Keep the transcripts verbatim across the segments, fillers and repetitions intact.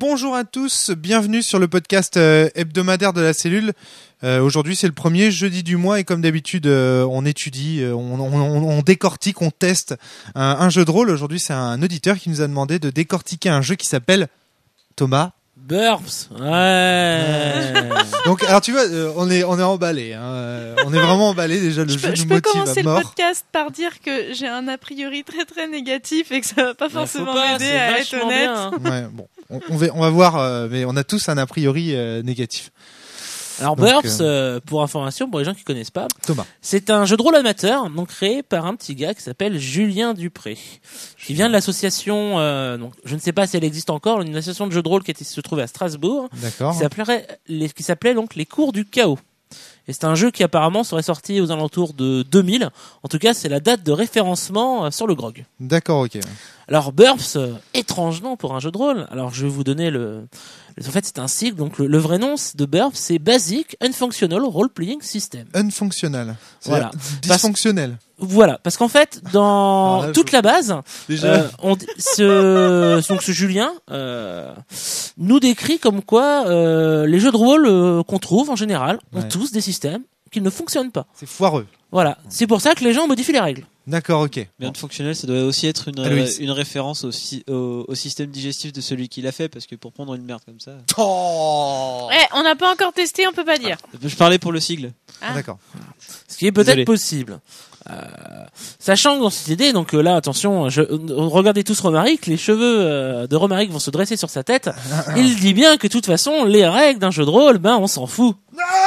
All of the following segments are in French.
bonjour à tous, bienvenue sur le podcast euh, hebdomadaire de la cellule. Euh, aujourd'hui c'est le premier jeudi du mois et comme d'habitude euh, on étudie, euh, on, on, on décortique, on teste un, un jeu de rôle. Aujourd'hui c'est un auditeur qui nous a demandé de décortiquer un jeu qui s'appelle Thomas. Burps, ouais. Donc alors tu vois, euh, on est on est emballé, hein. euh, on est vraiment emballé déjà. Le je jeu peux, nous je peux motive commencer à le mort. podcast par dire que j'ai un a priori très très négatif et que ça va pas forcément pas, m'aider c'est à être vachement honnête. bien, hein. Ouais, bon, on, on va on va voir, euh, mais on a tous un a priori euh, négatif. Alors Donc, Burps, euh... euh, pour information, pour les gens qui connaissent pas, Thomas. C'est un jeu de rôle amateur, donc créé par un petit gars qui s'appelle Julien Dupré, qui vient de l'association, euh, donc je ne sais pas si elle existe encore, une association de jeux de rôle qui était, se trouvait à Strasbourg, D'accord. qui s'appelait, les, qui s'appelait donc les Cours du Chaos. Et c'est un jeu qui apparemment serait sorti aux alentours de deux mille. En tout cas, c'est la date de référencement sur le grog. D'accord, ok. Alors Burps, euh, étrangement pour un jeu de rôle. Alors je vais vous donner le. En fait, c'est un cycle. Donc le, le vrai nom de Burps, c'est Basic Unfunctional Role Playing System. Unfonctionnel. Voilà. Dysfonctionnel. Voilà, parce qu'en fait, dans là, toute je... la base, Déjà... euh, on, ce, donc ce Julien euh, nous décrit comme quoi euh, les jeux de rôle euh, qu'on trouve en général ont ouais. tous des systèmes qui ne fonctionnent pas. C'est foireux. Voilà, c'est pour ça que les gens modifient les règles. D'accord, ok. Bien bon. Fonctionnel, ça doit aussi être une, euh, une référence au, si, au, au système digestif de celui qui l'a fait, parce que pour prendre une merde comme ça. Oh Eh, on n'a pas encore testé, on peut pas dire. Ah, je parlais pour le sigle. Ah. Ah, d'accord. Ce qui est peut-être Désolé. possible. Euh, sachant que dans cette idée, donc euh, là, attention, je, regardez tous Romaric, les cheveux euh, de Romaric vont se dresser sur sa tête. Il dit bien que de toute façon, les règles d'un jeu de rôle, ben on s'en fout.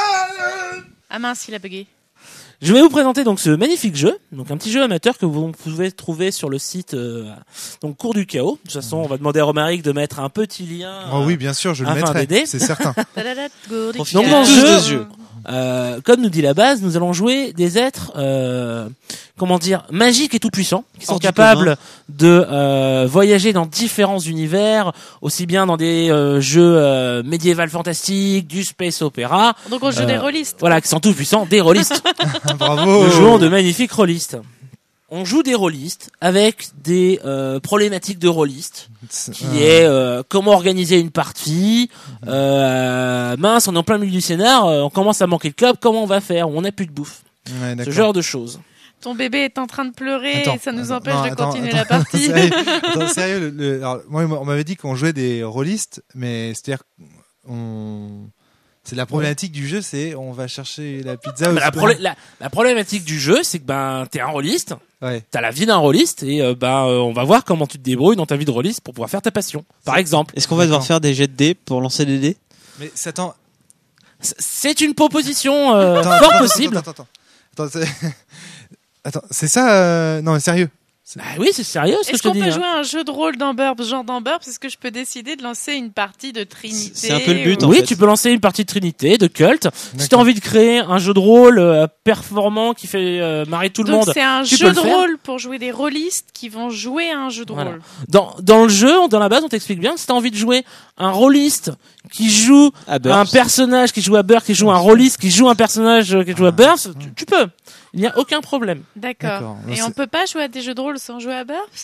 Ah mince, il a bugué. Je vais vous présenter donc ce magnifique jeu, donc un petit jeu amateur que vous pouvez trouver sur le site euh, donc Cours du Chaos. De toute façon, on va demander à Romaric de mettre un petit lien. Oh oui, bien sûr, je le afin mettrai, d'aider. c'est certain. Donc dans le jeu, euh, comme nous dit la base, nous allons jouer des êtres, euh, comment dire, magiques et tout puissants, qui sont Hors du capables commun. de euh, voyager dans différents univers, aussi bien dans des euh, jeux euh, médiévals fantastiques, du space opéra. Donc on joue Euh, des rôlistes. Voilà, qui sont tout puissants, des rôlistes. Bravo. Nous jouons de magnifiques rôlistes. On joue des rôlistes avec des euh, problématiques de rôlistes, qui Euh, est euh, comment organiser une partie. Euh, mince, on est en plein milieu du scénar, euh, on commence à manquer de club, comment on va faire? On n'a plus de bouffe. Ouais, Ce d'accord. genre de choses. Ton bébé est en train de pleurer Attends, et ça nous attends, empêche non, de attends, continuer attends, la partie. Sérieux, attends, sérieux le, le- alors, moi, on m'avait dit qu'on jouait des rôlistes, mais c'est-à-dire on... c'est la problématique du jeu, c'est on va chercher la pizza. Bah, au la, super- problé- la, la problématique du jeu, c'est que ben t'es un rôliste, Ouais. t'as la vie d'un rôliste et euh, ben euh, on va voir comment tu te débrouilles dans ta vie de rôliste pour pouvoir faire ta passion. Par exemple, Est-ce qu'on va devoir D'accord. faire des jets de dés pour lancer des dés? Mais c'est- attends, C- c'est une proposition euh, attends, fort attends, possible. Attends, attends, attends, attends, c'est... attends, c'est ça euh... Non, mais sérieux. Bah oui, c'est sérieux ce que Est-ce je te qu'on dis. peut hein. jouer à un jeu de rôle dans Burps, genre dans Burps? Est-ce que je peux décider de lancer une partie de Trinité? C'est un peu le but, ou- en Oui, fait. tu peux lancer une partie de Trinité, de culte. Si t'as D'accord. envie de créer un jeu de rôle euh, performant qui fait euh, marrer tout le Donc monde, c'est un tu peux jeu le de faire. rôle pour jouer des rôlistes qui vont jouer à un jeu de Voilà. rôle. dans dans le jeu, dans la base, on t'explique bien. Si t'as envie de jouer un rôliste qui joue À Burps. un personnage qui joue à Burps, qui joue un rôliste qui joue un personnage euh, qui joue à Burps, tu, tu peux. Il n'y a aucun problème. D'accord. D'accord. Et C'est- on peut pas jouer à des jeux de rôle sans jouer à Burps?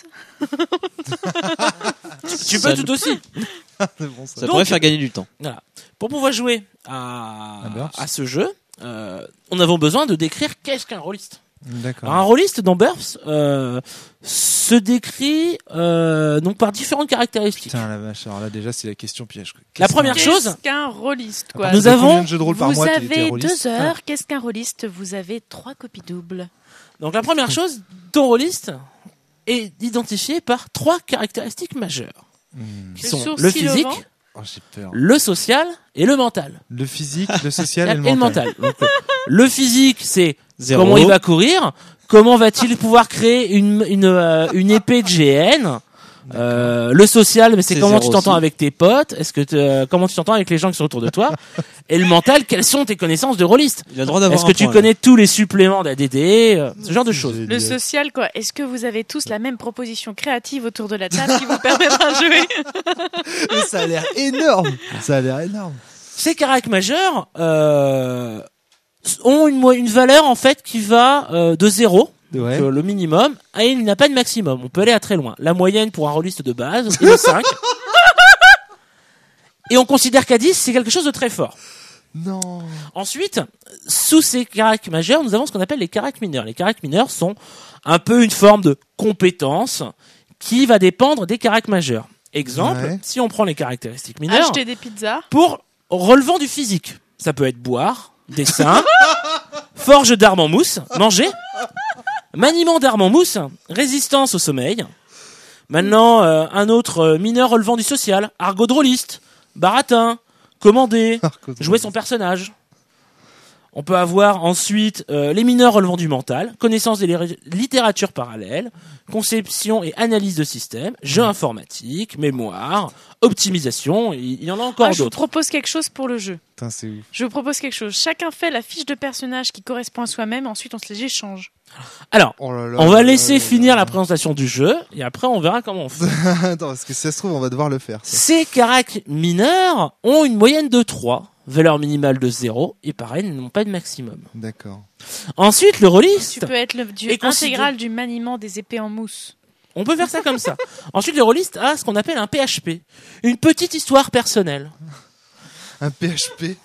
Tu Ça- peux tout aussi. C'est bon, ça. Ça Donc- pourrait faire gagner du temps. Voilà. Pour pouvoir jouer à À Burps. à ce jeu, euh, on avons besoin de décrire qu'est-ce qu'un rôliste. D'accord. Alors, un rôliste dans Burps euh, se décrit euh, donc par différentes caractéristiques. Putain la vache, alors là déjà c'est la question piège. quoi. La Qu'est-ce première qu'un- chose- Qu'est-ce qu'un rôliste, quoi? Nous Vous avez avons- combien de jeux de rôle par Vous mois qui étaient avez rôlistes deux heures. Qu'est-ce qu'un rôliste? Vous avez trois copies doubles. Donc la première chose, ton rôliste est identifié par trois caractéristiques majeures, Hmm. qui Le sont sourcil le au physique, vent. Oh, j'ai peur. le social et le mental. Le physique, le social et le mental. Donc, euh, le physique, c'est Zéro. comment il va courir, comment va-t-il pouvoir créer une une euh, une épée de G N. Euh, le social, mais c'est, C'est comment zéro tu t'entends aussi. avec tes potes, est-ce que te- euh, comment tu t'entends avec les gens qui sont autour de toi, et le mental, quelles sont tes connaissances de rôliste. Il a le droit d'avoir Est-ce que un tu point, connais tous les suppléments d'A D D, euh, ce genre de choses. Le social, quoi. Est-ce que vous avez tous la même proposition créative autour de la table qui vous permettra de jouer? Mais ça a l'air énorme. Ça a l'air énorme. Ces caractères majeurs euh, ont une, mo- une valeur en fait qui va euh, de zéro, Ouais. donc, euh, le minimum, et il n'a pas de maximum. On peut aller à très loin. La moyenne pour un rôliste de base est de cinq. Et on considère qu'à dix, c'est quelque chose de très fort. Non. Ensuite, sous ces caracs majeurs, nous avons ce qu'on appelle les caracs mineurs. Les caracs mineurs sont un peu une forme de compétence qui va dépendre des caracs majeurs. Exemple, Ouais. si on prend les caractéristiques mineures, Acheter des pizzas. pour relevant du physique, ça peut être boire, dessin, forge d'armes en mousse, manger, maniement d'armes en mousse, résistance au sommeil. Maintenant, euh, un autre euh, mineur relevant du social, argot drôliste, baratin, commander, jouer son personnage. On peut avoir ensuite euh, les mineurs relevant du mental, connaissance des li- littératures parallèles, conception et analyse de systèmes, jeux informatiques, mémoire, optimisation, et il y en a encore Ah, je vous d'autres. propose quelque chose pour le jeu. Putain, c'est ouf. Je vous propose quelque chose. Chacun fait la fiche de personnage qui correspond à soi-même. Ensuite, on se les échange. Alors, Oh là là on va là laisser là finir là la présentation du jeu, et après on verra comment on fait. là. Attends, parce que si ça se trouve, on va devoir le faire. Ça. Ces caracs mineurs ont une moyenne de trois, valeur minimale de zéro, et pareil, ils n'ont pas de maximum. D'accord. Ensuite, le Tu rôliste, peux être le dieu Et considère- intégral du maniement des épées en mousse. on peut faire ça comme ça. Ensuite, le rôliste a ce qu'on appelle un P H P, une petite histoire personnelle. Un P H P.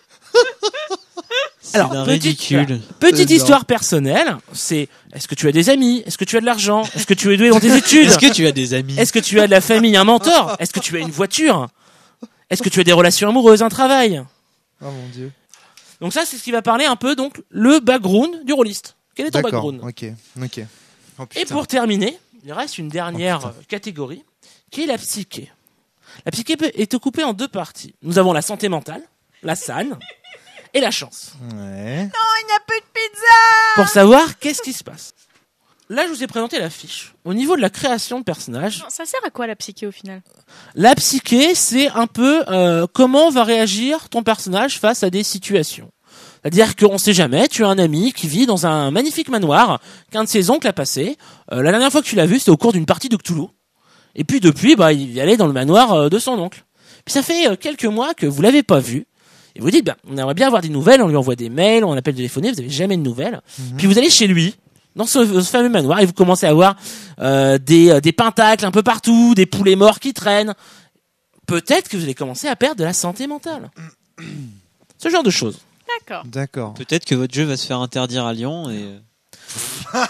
C'est Alors, d'un petite- ridicule. Petite C'est histoire personnelle, c'est est-ce que tu as des amis? Est-ce que tu as de l'argent? Est-ce que tu es doué dans tes études? Est-ce que tu as des amis? Est-ce que tu as de la famille, un mentor? Est-ce que tu as une voiture? Est-ce que tu as des relations amoureuses, un travail? Oh mon dieu. Donc ça, c'est ce qui va parler un peu, donc, le background du rôliste. Quel est ton D'accord. background? Ok. Ok. Oh, Et putain. pour terminer, il reste une dernière Oh, putain. euh, catégorie, qui est la psyché. La psyché peut- est coupée en deux parties. Nous avons la santé mentale, la sanne, et la chance. Ouais. Il n'y a plus de pizza. Pour savoir qu'est-ce qui se passe. Là, je vous ai présenté la fiche. Au niveau de la création de personnages, Ça sert à quoi la psyché au final? la psyché, c'est un peu euh, comment va réagir ton personnage face à des situations. C'est-à-dire qu'on sait jamais, tu as un ami qui vit dans un magnifique manoir qu'un de ses oncles a passé. Euh, la dernière fois que tu l'as vu, c'était au cours d'une partie de Cthulhu. Et puis depuis, bah, il y allait dans le manoir euh, de son oncle. Puis ça fait euh, quelques mois que vous l'avez pas vu. Et vous dites, bah, on aimerait bien avoir des nouvelles, on lui envoie des mails, on appelle téléphoner, vous avez jamais de nouvelles. Mhm. Puis vous allez chez lui, dans ce, ce fameux manoir, et vous commencez à voir euh, des, euh, des pentacles un peu partout, des poulets morts qui traînent. Peut-être que vous allez commencer à perdre de la santé mentale. Ce genre de choses. D'accord. D'accord. Peut-être que votre jeu va se faire interdire à Lyon et euh,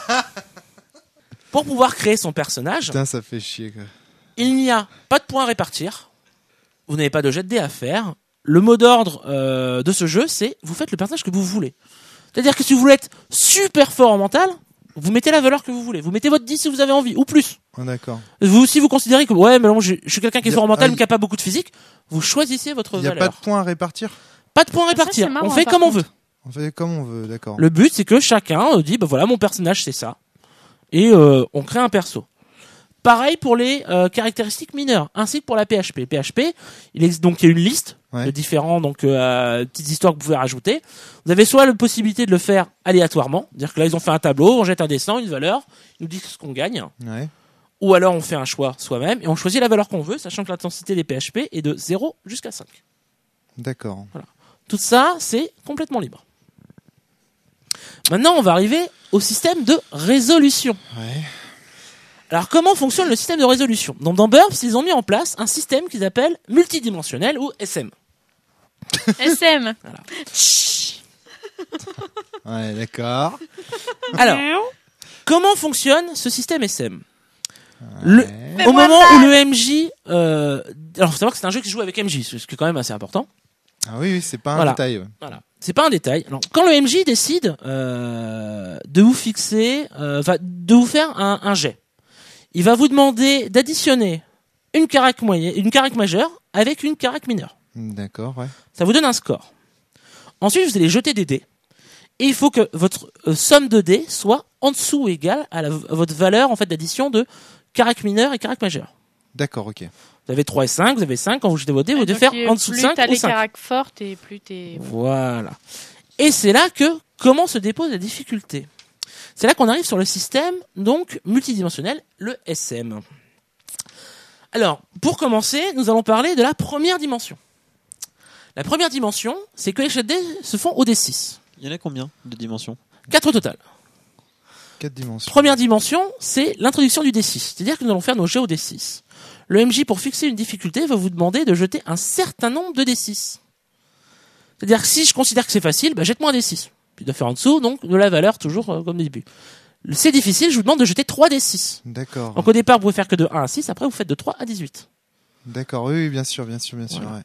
Pour pouvoir créer son personnage, Putain, ça fait chier. Quoi. il n'y a pas de points à répartir. Vous n'avez pas de jet de dés à faire. Le mot d'ordre euh, de ce jeu, c'est vous faites le personnage que vous voulez. C'est-à-dire que si vous voulez être super fort en mental, vous mettez la valeur que vous voulez. Vous mettez votre dix si vous avez envie, ou plus. Oh, d'accord. Vous, si vous considérez que ouais, mais non, je, je suis quelqu'un qui est Y a- fort en mental, ah, mais qui n'a pas beaucoup de physique, vous choisissez votre Il n'y a valeur. pas de points à répartir. Pas de points à Ça, répartir. c'est marrant, on fait par comme on contre. veut. On fait comme on veut, d'accord. Le but, c'est que chacun euh, dit, bah voilà, mon personnage, c'est ça. Et euh, on crée un perso. Pareil pour les euh, caractéristiques mineures, ainsi que pour la P H P. P H P, il existe donc il y a une liste Ouais. de différents donc euh, petites histoires que vous pouvez rajouter. Vous avez soit la possibilité de le faire aléatoirement, c'est-à-dire que là ils ont fait un tableau, on jette un dessin, une valeur, ils nous disent ce qu'on gagne, Ouais. ou alors on fait un choix soi-même et on choisit la valeur qu'on veut, sachant que l'intensité des P H P est de zéro jusqu'à cinq. D'accord. Tout ça, c'est complètement libre. Maintenant, on va arriver au système de résolution. Ouais. Alors, comment fonctionne le système de résolution? Donc, dans Burps, ils ont mis en place un système qu'ils appellent multidimensionnel ou S M. S M. Ouais, d'accord. Alors, comment fonctionne ce système S M? Le, Ouais. au moment où le M J... Euh, alors, faut savoir que c'est un jeu qui se joue avec M J, ce qui est quand même assez important. Ah oui, oui, c'est pas un Voilà. détail. Ouais. Voilà. C'est pas un détail. Alors, quand le M J décide euh, de vous fixer, euh, enfin, de vous faire un, un jet, il va vous demander d'additionner une carac moyenne, une carac majeure avec une carac mineure. D'accord, ouais. Ça vous donne un score. Ensuite, vous allez jeter des dés. Et il faut que votre euh, somme de dés soit en dessous ou égale à, la, à votre valeur en fait d'addition de carac mineur et carac majeur. D'accord, ok. Vous avez trois et cinq, vous avez cinq, quand vous jetez vos dés, vous devez faire en dessous de cinq Plus t'as ou les cinq. caracs fortes et plus t'es... Voilà. Et c'est là que comment se dépose la difficulté. C'est là qu'on arrive sur le système donc multidimensionnel, le S M. Alors, pour commencer, nous allons parler de la première dimension. La première dimension, c'est que les jets de dés se font au D six. il y en a combien de dimensions? quatre au total. Quatre dimensions. Première dimension, c'est l'introduction du D six. C'est-à-dire que nous allons faire nos jets au D six. le M J, pour fixer une difficulté, va vous demander de jeter un certain nombre de D six. C'est-à-dire que si je considère que c'est facile, bah, jette-moi un D six. Puis de faire en dessous, donc, de la valeur, toujours euh, comme au début. C'est difficile, je vous demande de jeter trois D six. D'accord. Donc au départ, vous pouvez faire que de un à six, après vous faites de trois à dix-huit. D'accord, oui, oui, bien sûr, bien sûr, bien sûr. Voilà. Ouais.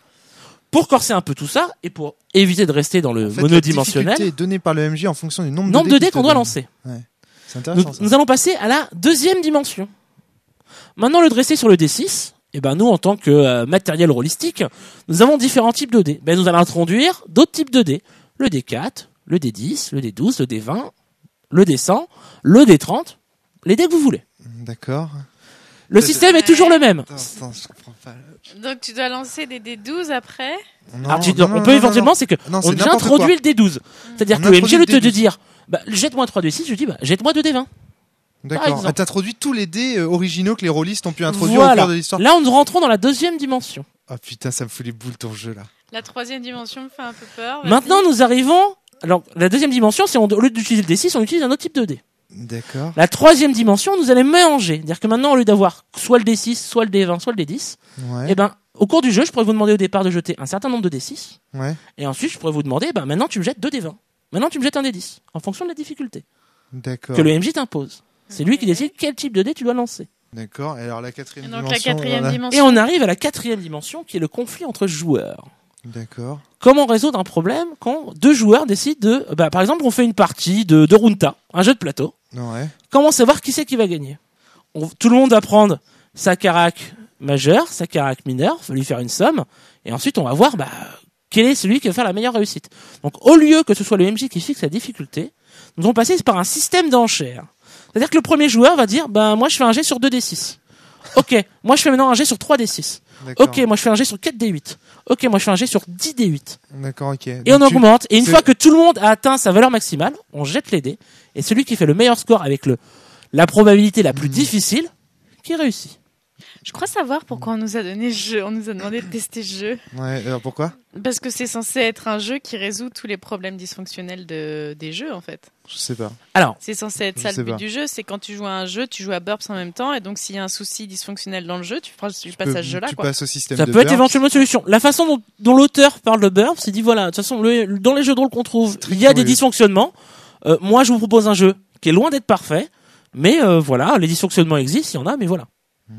Pour corser un peu tout ça, et pour éviter de rester dans le En fait, monodimensionnel, la difficulté est donnée par le M J en fonction du nombre, nombre de de dés dés qu'on doit donne. lancer. Ouais. C'est Nous, intéressant. ça. nous allons passer à la deuxième dimension. Maintenant, le dresser sur le D six, eh ben, nous, en tant que euh, matériel rôlistique, nous avons différents types de dés. Ben, nous allons introduire d'autres types de dés. Le D quatre, le D dix, le D douze, le D vingt, le D cent, le D trente, les dés que vous voulez. D'accord. Le Ça, système je- est toujours le même. Attends, attends, je comprends pas. Donc tu dois lancer des D douze après. Non, Alors, tu- non, on non, peut non, éventuellement, non. c'est que Non, on c'est déjà n'importe introduit quoi. le D douze. C'est-à-dire On que le M J, au lieu introduit de le te D douze. dire, bah, jette-moi trois D six, je dis, bah, jette-moi deux D vingt. D'accord. exemple. Ah, t'introduis tous les dés euh, originaux que les rôlistes ont pu introduire Voilà. au cours de l'histoire. Là, nous rentrons dans la deuxième dimension. Ah putain, ça me fout les boules ton jeu là. La troisième dimension me fait un peu peur. vas-y. Maintenant, nous arrivons. Alors, la deuxième dimension, c'est on- au lieu d'utiliser le D six, on utilise un autre type de dé. D'accord. La troisième dimension, nous allons mélanger. C'est-à-dire que maintenant, au lieu d'avoir soit le D six, soit le D vingt, soit le D dix, Ouais. eh ben, au cours du jeu, je pourrais vous demander au départ de jeter un certain nombre de D six. Ouais. Et ensuite, je pourrais vous demander, ben, maintenant, tu me jettes deux D vingt. Maintenant, tu me jettes un D dix. En fonction de la difficulté. D'accord. Que le M J t'impose. C'est lui qui Ok. décide quel type de dé tu dois lancer. D'accord. Et alors la Et quatrième donc la dimension. quatrième on a- Et dimension. on arrive à la quatrième dimension, qui est le conflit entre joueurs. D'accord. Comment résoudre un problème quand deux joueurs décident de, bah, par exemple, on fait une partie de, de Runta, un jeu de plateau. Ouais. Comment savoir qui c'est qui va gagner? On- Tout le monde va prendre sa carac majeure, sa carac mineure, va lui faire une somme, et ensuite on va voir, bah, quel est celui qui va faire la meilleure réussite. Donc, au lieu que ce soit le M J qui fixe la difficulté, nous allons passer par un système d'enchères. C'est-à-dire que le premier joueur va dire, bah, moi je fais un jet sur deux D six. Ok, moi je fais maintenant un jet sur trois D six. D'accord. Ok, moi je fais un jet sur quatre D huit. Ok, moi je fais un jet sur dix D huit. D'accord. Ok. Et on Donc, tu- augmente. Et une c'est- fois que tout le monde a atteint sa valeur maximale, on jette les dés. Et celui qui fait le meilleur score avec le, la probabilité la plus Mhm. difficile, qui réussit. Je crois savoir pourquoi on nous a donné ce jeu. On nous a demandé de tester ce jeu. Ouais. Alors pourquoi? Parce que c'est censé être un jeu qui résout tous les problèmes dysfonctionnels de, des jeux en fait. Je sais pas. Alors, C'est censé être Je ça sais le but pas. du jeu, c'est quand tu joues à un jeu, tu joues à Burps en même temps, et donc s'il y a un souci dysfonctionnel dans le jeu, tu, feras, tu passes Peux- à ce jeu-là. Tu Quoi. passes au système ça de peut être burst. éventuellement une solution. La façon dont, dont l'auteur parle de burp, c'est dit voilà, de toute façon, le- dans les jeux de rôle qu'on trouve, très il y a des curieux. dysfonctionnements. Euh, moi, je vous propose un jeu qui est loin d'être parfait, mais euh, voilà, les dysfonctionnements existent, il y en a, mais voilà.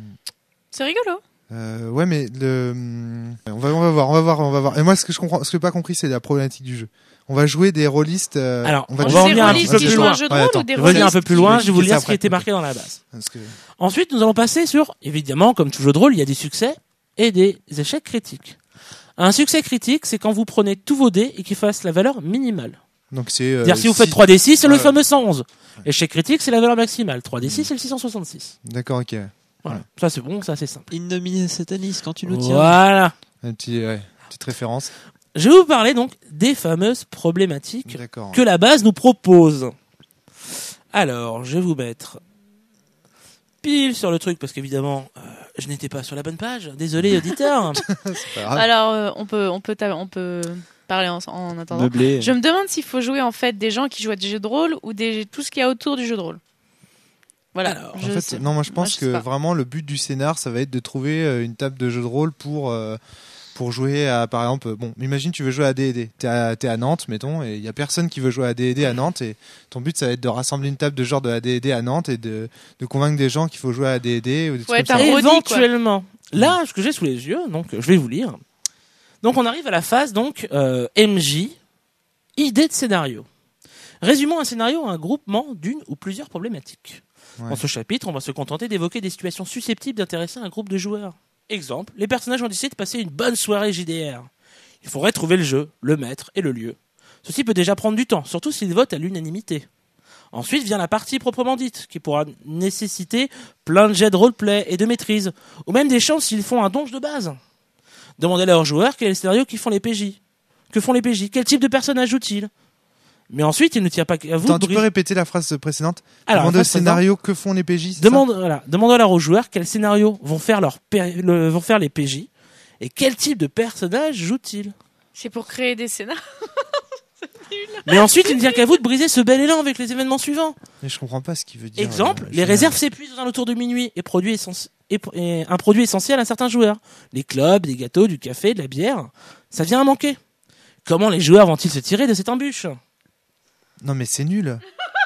C'est rigolo. Euh, ouais, mais le, on va, on va voir, on va voir, on va voir. Et moi, ce que je comprends, ce que j'ai pas compris, c'est la problématique du jeu. On va jouer des rôlistes. euh, Alors, on on va, va Des en venir un rôlistes petit peu qui plus jouent loin. un jeu de Ouais, rôle attends. ou des Je vais revenir un rôlistes peu plus je vais loin, je vais vous expliquer lire ça ce qui était après. marqué dans la base. parce que- Ensuite, nous allons passer sur, évidemment, comme tout jeu de rôle, il y a des succès et des échecs critiques. Un succès critique, c'est quand vous prenez tous vos dés et qu'ils fassent la valeur minimale. Donc c'est. euh, C'est-à-dire si vous six- faites trois D six, c'est le Ouais. fameux cent onze. Échec critique, c'est la valeur maximale. trois D six, c'est le six cent soixante-six. D'accord, ok. Voilà. Ça, c'est bon, ça, c'est simple. In nomine satanis quand tu nous tiens. Voilà. Un petit, ouais, petite référence. Je vais vous parler donc des fameuses problématiques D'accord. que la base nous propose. Alors, je vais vous mettre pile sur le truc parce qu'évidemment, euh, je n'étais pas sur la bonne page. Désolé, auditeur. C'est pas grave. Alors euh, on peut, on peut, ta- on peut parler en, en attendant. Meublé. Je me demande s'il faut jouer en fait des gens qui jouent à des jeux de rôle ou des, tout ce qu'il y a autour du jeu de rôle. Voilà. Alors, En je fait, sais- non, moi je pense je sais que pas. vraiment le but du scénar, ça va être de trouver euh, une table de jeu de rôle pour euh, pour jouer à, par exemple, bon, imagine tu veux jouer à D et D, t'es à, t'es à Nantes, mettons, et il y a personne qui veut jouer à D et D à Nantes, et ton but ça va être de rassembler une table de genre de A D et D à Nantes et de, de convaincre des gens qu'il faut jouer à D et D ou des Faut trucs être comme un ça. Brody, quoi. Éventuellement, là, ce que j'ai sous les yeux, donc je vais vous lire. Donc on arrive à la phase donc euh, M J, idée de scénario. Résumons un scénario à un groupement d'une ou plusieurs problématiques. Ouais. Dans ce chapitre, on va se contenter d'évoquer des situations susceptibles d'intéresser un groupe de joueurs. Exemple, les personnages ont décidé de passer une bonne soirée J D R. Il faudrait trouver le jeu, le maître et le lieu. Ceci peut déjà prendre du temps, surtout s'ils votent à l'unanimité. Ensuite vient la partie proprement dite, qui pourra nécessiter plein de jets de roleplay et de maîtrise, ou même des chances s'ils font un donge de base. Demandez à leurs joueurs quel est le scénario qu'ils font les P J. Que font les P J? Quel type de personnage jouent-ils? Mais ensuite, il ne tient pas à vous Attends, de tu peux briser- répéter la phrase précédente? Alors, Demande la au phrase scénario que font les P J, c'est Demande, voilà, demande alors aux joueurs quels scénarios vont faire, leur P- le- vont faire les P J et quel type de personnage jouent-ils. C'est pour créer des scénarios. Mais ensuite, il ne tient qu'à vous de briser ce bel élan avec les événements suivants. ça? Mais je comprends pas ce qu'il veut dire. Exemple, euh, les je- réserves s'épuisent dans le tour de minuit et produits, essence- est, est un produit essentiel à certains joueurs. Les clubs, des gâteaux, du café, de la bière, ça vient à manquer. Comment les joueurs vont-ils se tirer de cette embûche ? Non mais c'est nul.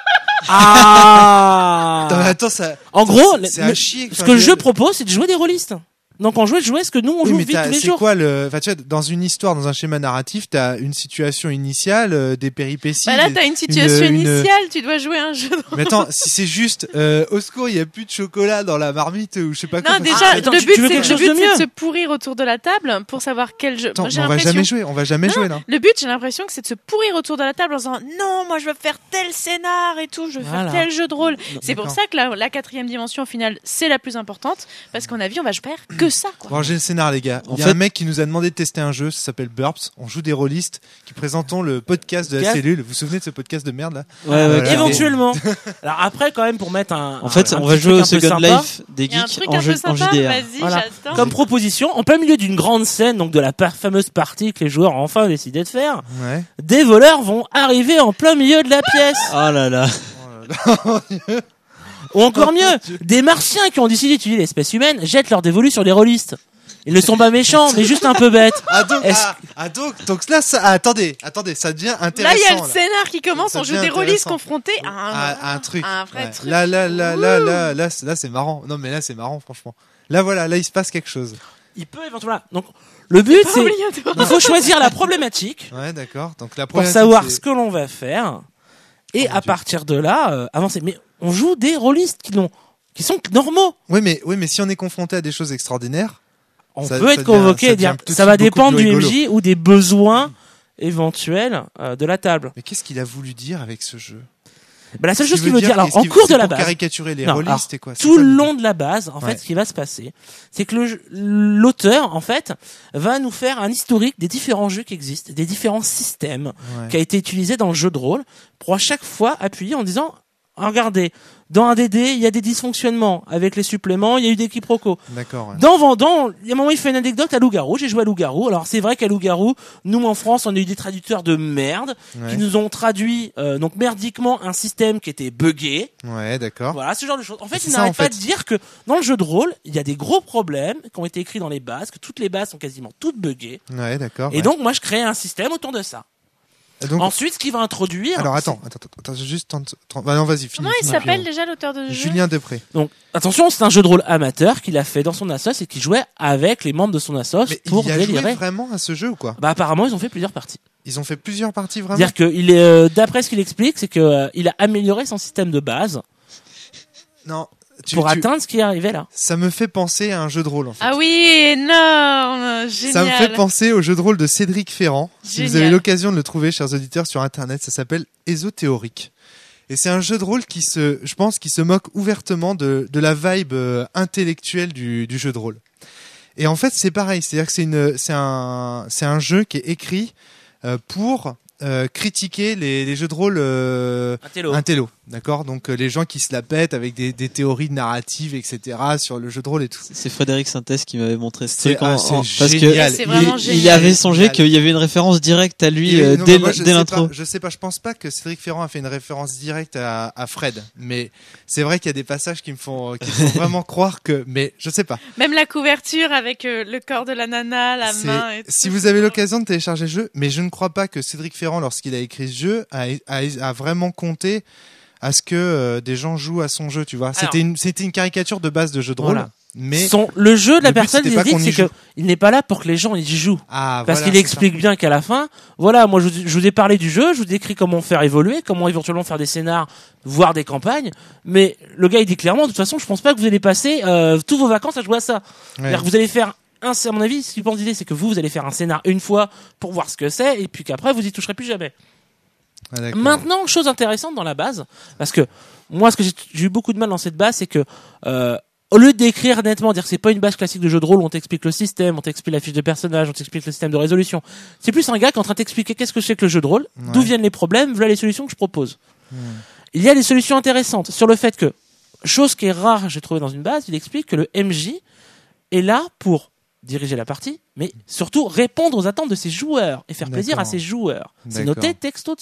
Ah. Attends, attends, ça. En ça, gros, c'est, c'est le, à chier. ce que le jeu propose, c'est de jouer des rôlistes. Donc en jouer, jouer ce que nous on oui, joue mais vite tous les c'est jours. quoi le, enfin tu vois, dans une histoire, dans un schéma narratif, t'as une situation initiale, euh, des péripéties. Bah là, t'as une situation une, initiale, une... tu dois jouer un jeu de rôle. Mais attends, si c'est juste, euh, au secours, il y a plus de chocolat dans la marmite ou je sais pas Non, quoi. déjà, Ah, attends, le tu- but, tu veux c'est, quelque le chose but, de c'est mieux de se pourrir autour de la table pour savoir quel jeu. Attends, Moi, j'ai on va l'impression. jamais jouer, on va jamais Non, jouer là. Le but, j'ai l'impression que c'est de se pourrir autour de la table en disant non, moi je veux faire tel scénar et tout, je veux Voilà. faire tel jeu de rôle. C'est pour d'accord. ça que la, la quatrième dimension au final, c'est la plus importante parce qu'on a vu, on va faire que ça, quoi. Bon, j'ai le scénar, les gars. En Il y a fait- un mec qui nous a demandé de tester un jeu, ça s'appelle Burps. On joue des rôlistes qui présentons le podcast de la Podcast. cellule. Vous vous souvenez de ce podcast de merde là? Ouais, ouais, Voilà. Éventuellement. Alors après, quand même, pour mettre un. En fait, un on va petit jouer au truc un peu Second sympa, Life des Il y a un geeks truc en, un jeu, peu en sympa, J D R. vas-y, Voilà. j'attends. Comme proposition, en plein milieu d'une grande scène, donc de la pa- fameuse partie que les joueurs ont enfin décidé de faire, Ouais. des voleurs vont arriver en plein milieu de la pièce. Oh là là. Ou encore mieux, des martiens qui ont décidé d'utiliser l'espèce humaine jettent leurs dévolus sur les rôlistes. Ils ne sont pas méchants, mais juste un peu bêtes. Ah donc, Est-ce- ah, ah, donc, donc là, ça, ah, attendez, attendez, ça devient intéressant. Là, il y a le là. scénar qui commence, Ça on joue devient des rôlistes intéressant. confrontés à un, Ah, un truc. à un vrai Ouais. truc. Là, là, là, là, là, là, c'est- là, c'est marrant. Non, mais là, c'est marrant, franchement. Là, voilà, là, il se passe quelque chose. Il peut éventuellement. Donc, le but, Pas c'est, obligatoire. il faut choisir la problématique Ouais, d'accord. Donc la pour première savoir c'est- ce que l'on va faire. Et Oh mon à Dieu. partir de là, euh, avancer. Mais on joue des rôlistes qui n'ont, qui sont normaux. Oui, mais, oui, mais si on est confronté à des choses extraordinaires, On Ça- peut ça être devient- convoqué ça et dire, devient tout de ça va suite beaucoup dépendre plus du M rigolo. J ou des besoins éventuels euh, de la table. mais qu'est-ce qu'il a voulu dire avec ce jeu? Bah, la seule chose Tu qu'il veux veut dire, alors qu'est-ce en qu'il- cours c'est de la pour base, caricaturer les Non, rôlistes alors, et quoi? C'est tout ça, le l'idée. long de la base, en Ouais. fait, ce qui va se passer, c'est que le jeu- l'auteur, en fait, va nous faire un historique des différents jeux qui existent, des différents systèmes Ouais. qui a été utilisé dans le jeu de rôle, pour à chaque fois appuyer en disant, regardez, dans un D D, il y a des dysfonctionnements. Avec les suppléments, il y a eu des quiproquos. D'accord. Ouais. Dans Vendant, il y a un moment, il fait une anecdote à Loup-Garou. J'ai joué à Loup-Garou. Alors, c'est vrai qu'à Loup-Garou, nous, en France, on a eu des traducteurs de merde, Ouais. qui nous ont traduit, euh, donc, merdiquement, un système qui était buggé. Ouais, d'accord. Voilà, ce genre de choses. En fait, c'est ils ça, n'arrêtent en pas fait. de dire que dans le jeu de rôle, il y a des gros problèmes qui ont été écrits dans les bases, que toutes les bases sont quasiment toutes buggées. Ouais, d'accord. Et ouais. donc, moi, je crée un système autour de ça. Et donc, Ensuite, ce qu'il va introduire. alors attends, attends, attends, attends, juste trente, trente, bah non, vas-y, finis. Comment il finis, s'appelle puis déjà l'auteur de on- jeu? Julien Després. Donc, attention, c'est un jeu de rôle amateur qu'il a fait dans son assos et qui jouait avec les membres de son assos Mais pour il y a délirer. joué vraiment à ce jeu ou quoi? Bah, apparemment, ils ont fait plusieurs parties. Ils ont fait plusieurs parties vraiment. C'est-à-dire que il est, euh, d'après ce qu'il explique, c'est que euh, il a amélioré son système de base Non. Tu, pour tu- atteindre ce qui est arrivé là. Ça me fait penser à un jeu de rôle en fait. Ah oui, énorme, génial. Ça me fait penser au jeu de rôle de Cédric Ferrand. Si vous Génial. avez l'occasion de le trouver, chers auditeurs, sur internet, ça s'appelle Ésothéorique. Et c'est un jeu de rôle qui se, je pense, qui se moque ouvertement de, de la vibe euh, intellectuelle du, du jeu de rôle. Et en fait, c'est pareil. C'est-à-dire que c'est une, c'est un, c'est un jeu qui est écrit euh, pour euh, critiquer les, les jeux de rôle euh, Un télo. intello. D'accord? Donc euh, les gens qui se la pètent avec des, des théories narratives, et cetera sur le jeu de rôle et tout. C'est Frédéric Sintès qui m'avait montré ce C'est- truc en, ah, c'est en- parce que génial. C'est vraiment il, génial. il avait songé Génial. qu'il y avait une référence directe à lui Et euh, non, dès, mais moi, l- je dès sais l'intro. pas, je sais pas, je pense pas que Cédric Ferrand a fait une référence directe à, à Fred, mais c'est vrai qu'il y a des passages qui me font, qui me font vraiment croire que, mais je sais pas. Même la couverture avec euh, le corps de la nana, la C'est- main et tout. si vous avez l'occasion de télécharger le jeu, mais je ne crois pas que Cédric Ferrand, lorsqu'il a écrit ce jeu, a, a, a vraiment compté à ce que euh, des gens jouent à son jeu, tu vois. C'était une, c'était une caricature de base de jeu de rôle, Voilà. mais Son, le jeu de la le but, personne, c'était pas il qu'on y c'est joue. que il n'est pas là pour que les gens y jouent. ah, Parce voilà, qu'il c'est explique bien qu'à la fin, voilà, moi je, vous- je vous ai parlé du jeu, je vous ai décrit comment faire évoluer, comment éventuellement faire des scénars, voire des campagnes, mais le gars il dit clairement, de toute façon je pense pas que vous allez passer euh, tous vos vacances à jouer à ça. ça. Ouais. C'est-à-dire que vous allez faire un, à mon avis, ce qu'il pense d'idée, c'est que vous, vous allez faire un scénar une fois pour voir ce que c'est, et puis qu'après vous y toucherez plus jamais. Ah, d'accord. Maintenant, chose intéressante dans la base, parce que moi, ce que j'ai j'ai eu beaucoup de mal dans cette base, c'est que euh, au lieu d'écrire nettement, dire que c'est pas une base classique de jeu de rôle où on t'explique le système, on t'explique la fiche de personnage, on t'explique le système de résolution, c'est plus un gars qui est en train de t'expliquer qu'est-ce que c'est que le jeu de rôle, Ouais. d'où viennent les problèmes, voilà les solutions que je propose. Hmm. Il y a des solutions intéressantes sur le fait que, chose qui est rare, j'ai trouvé dans une base, il explique que le M J est là pour diriger la partie, mais surtout répondre aux attentes de ses joueurs et faire plaisir à D'accord. ses joueurs. C'est D'accord. noté texto dessus.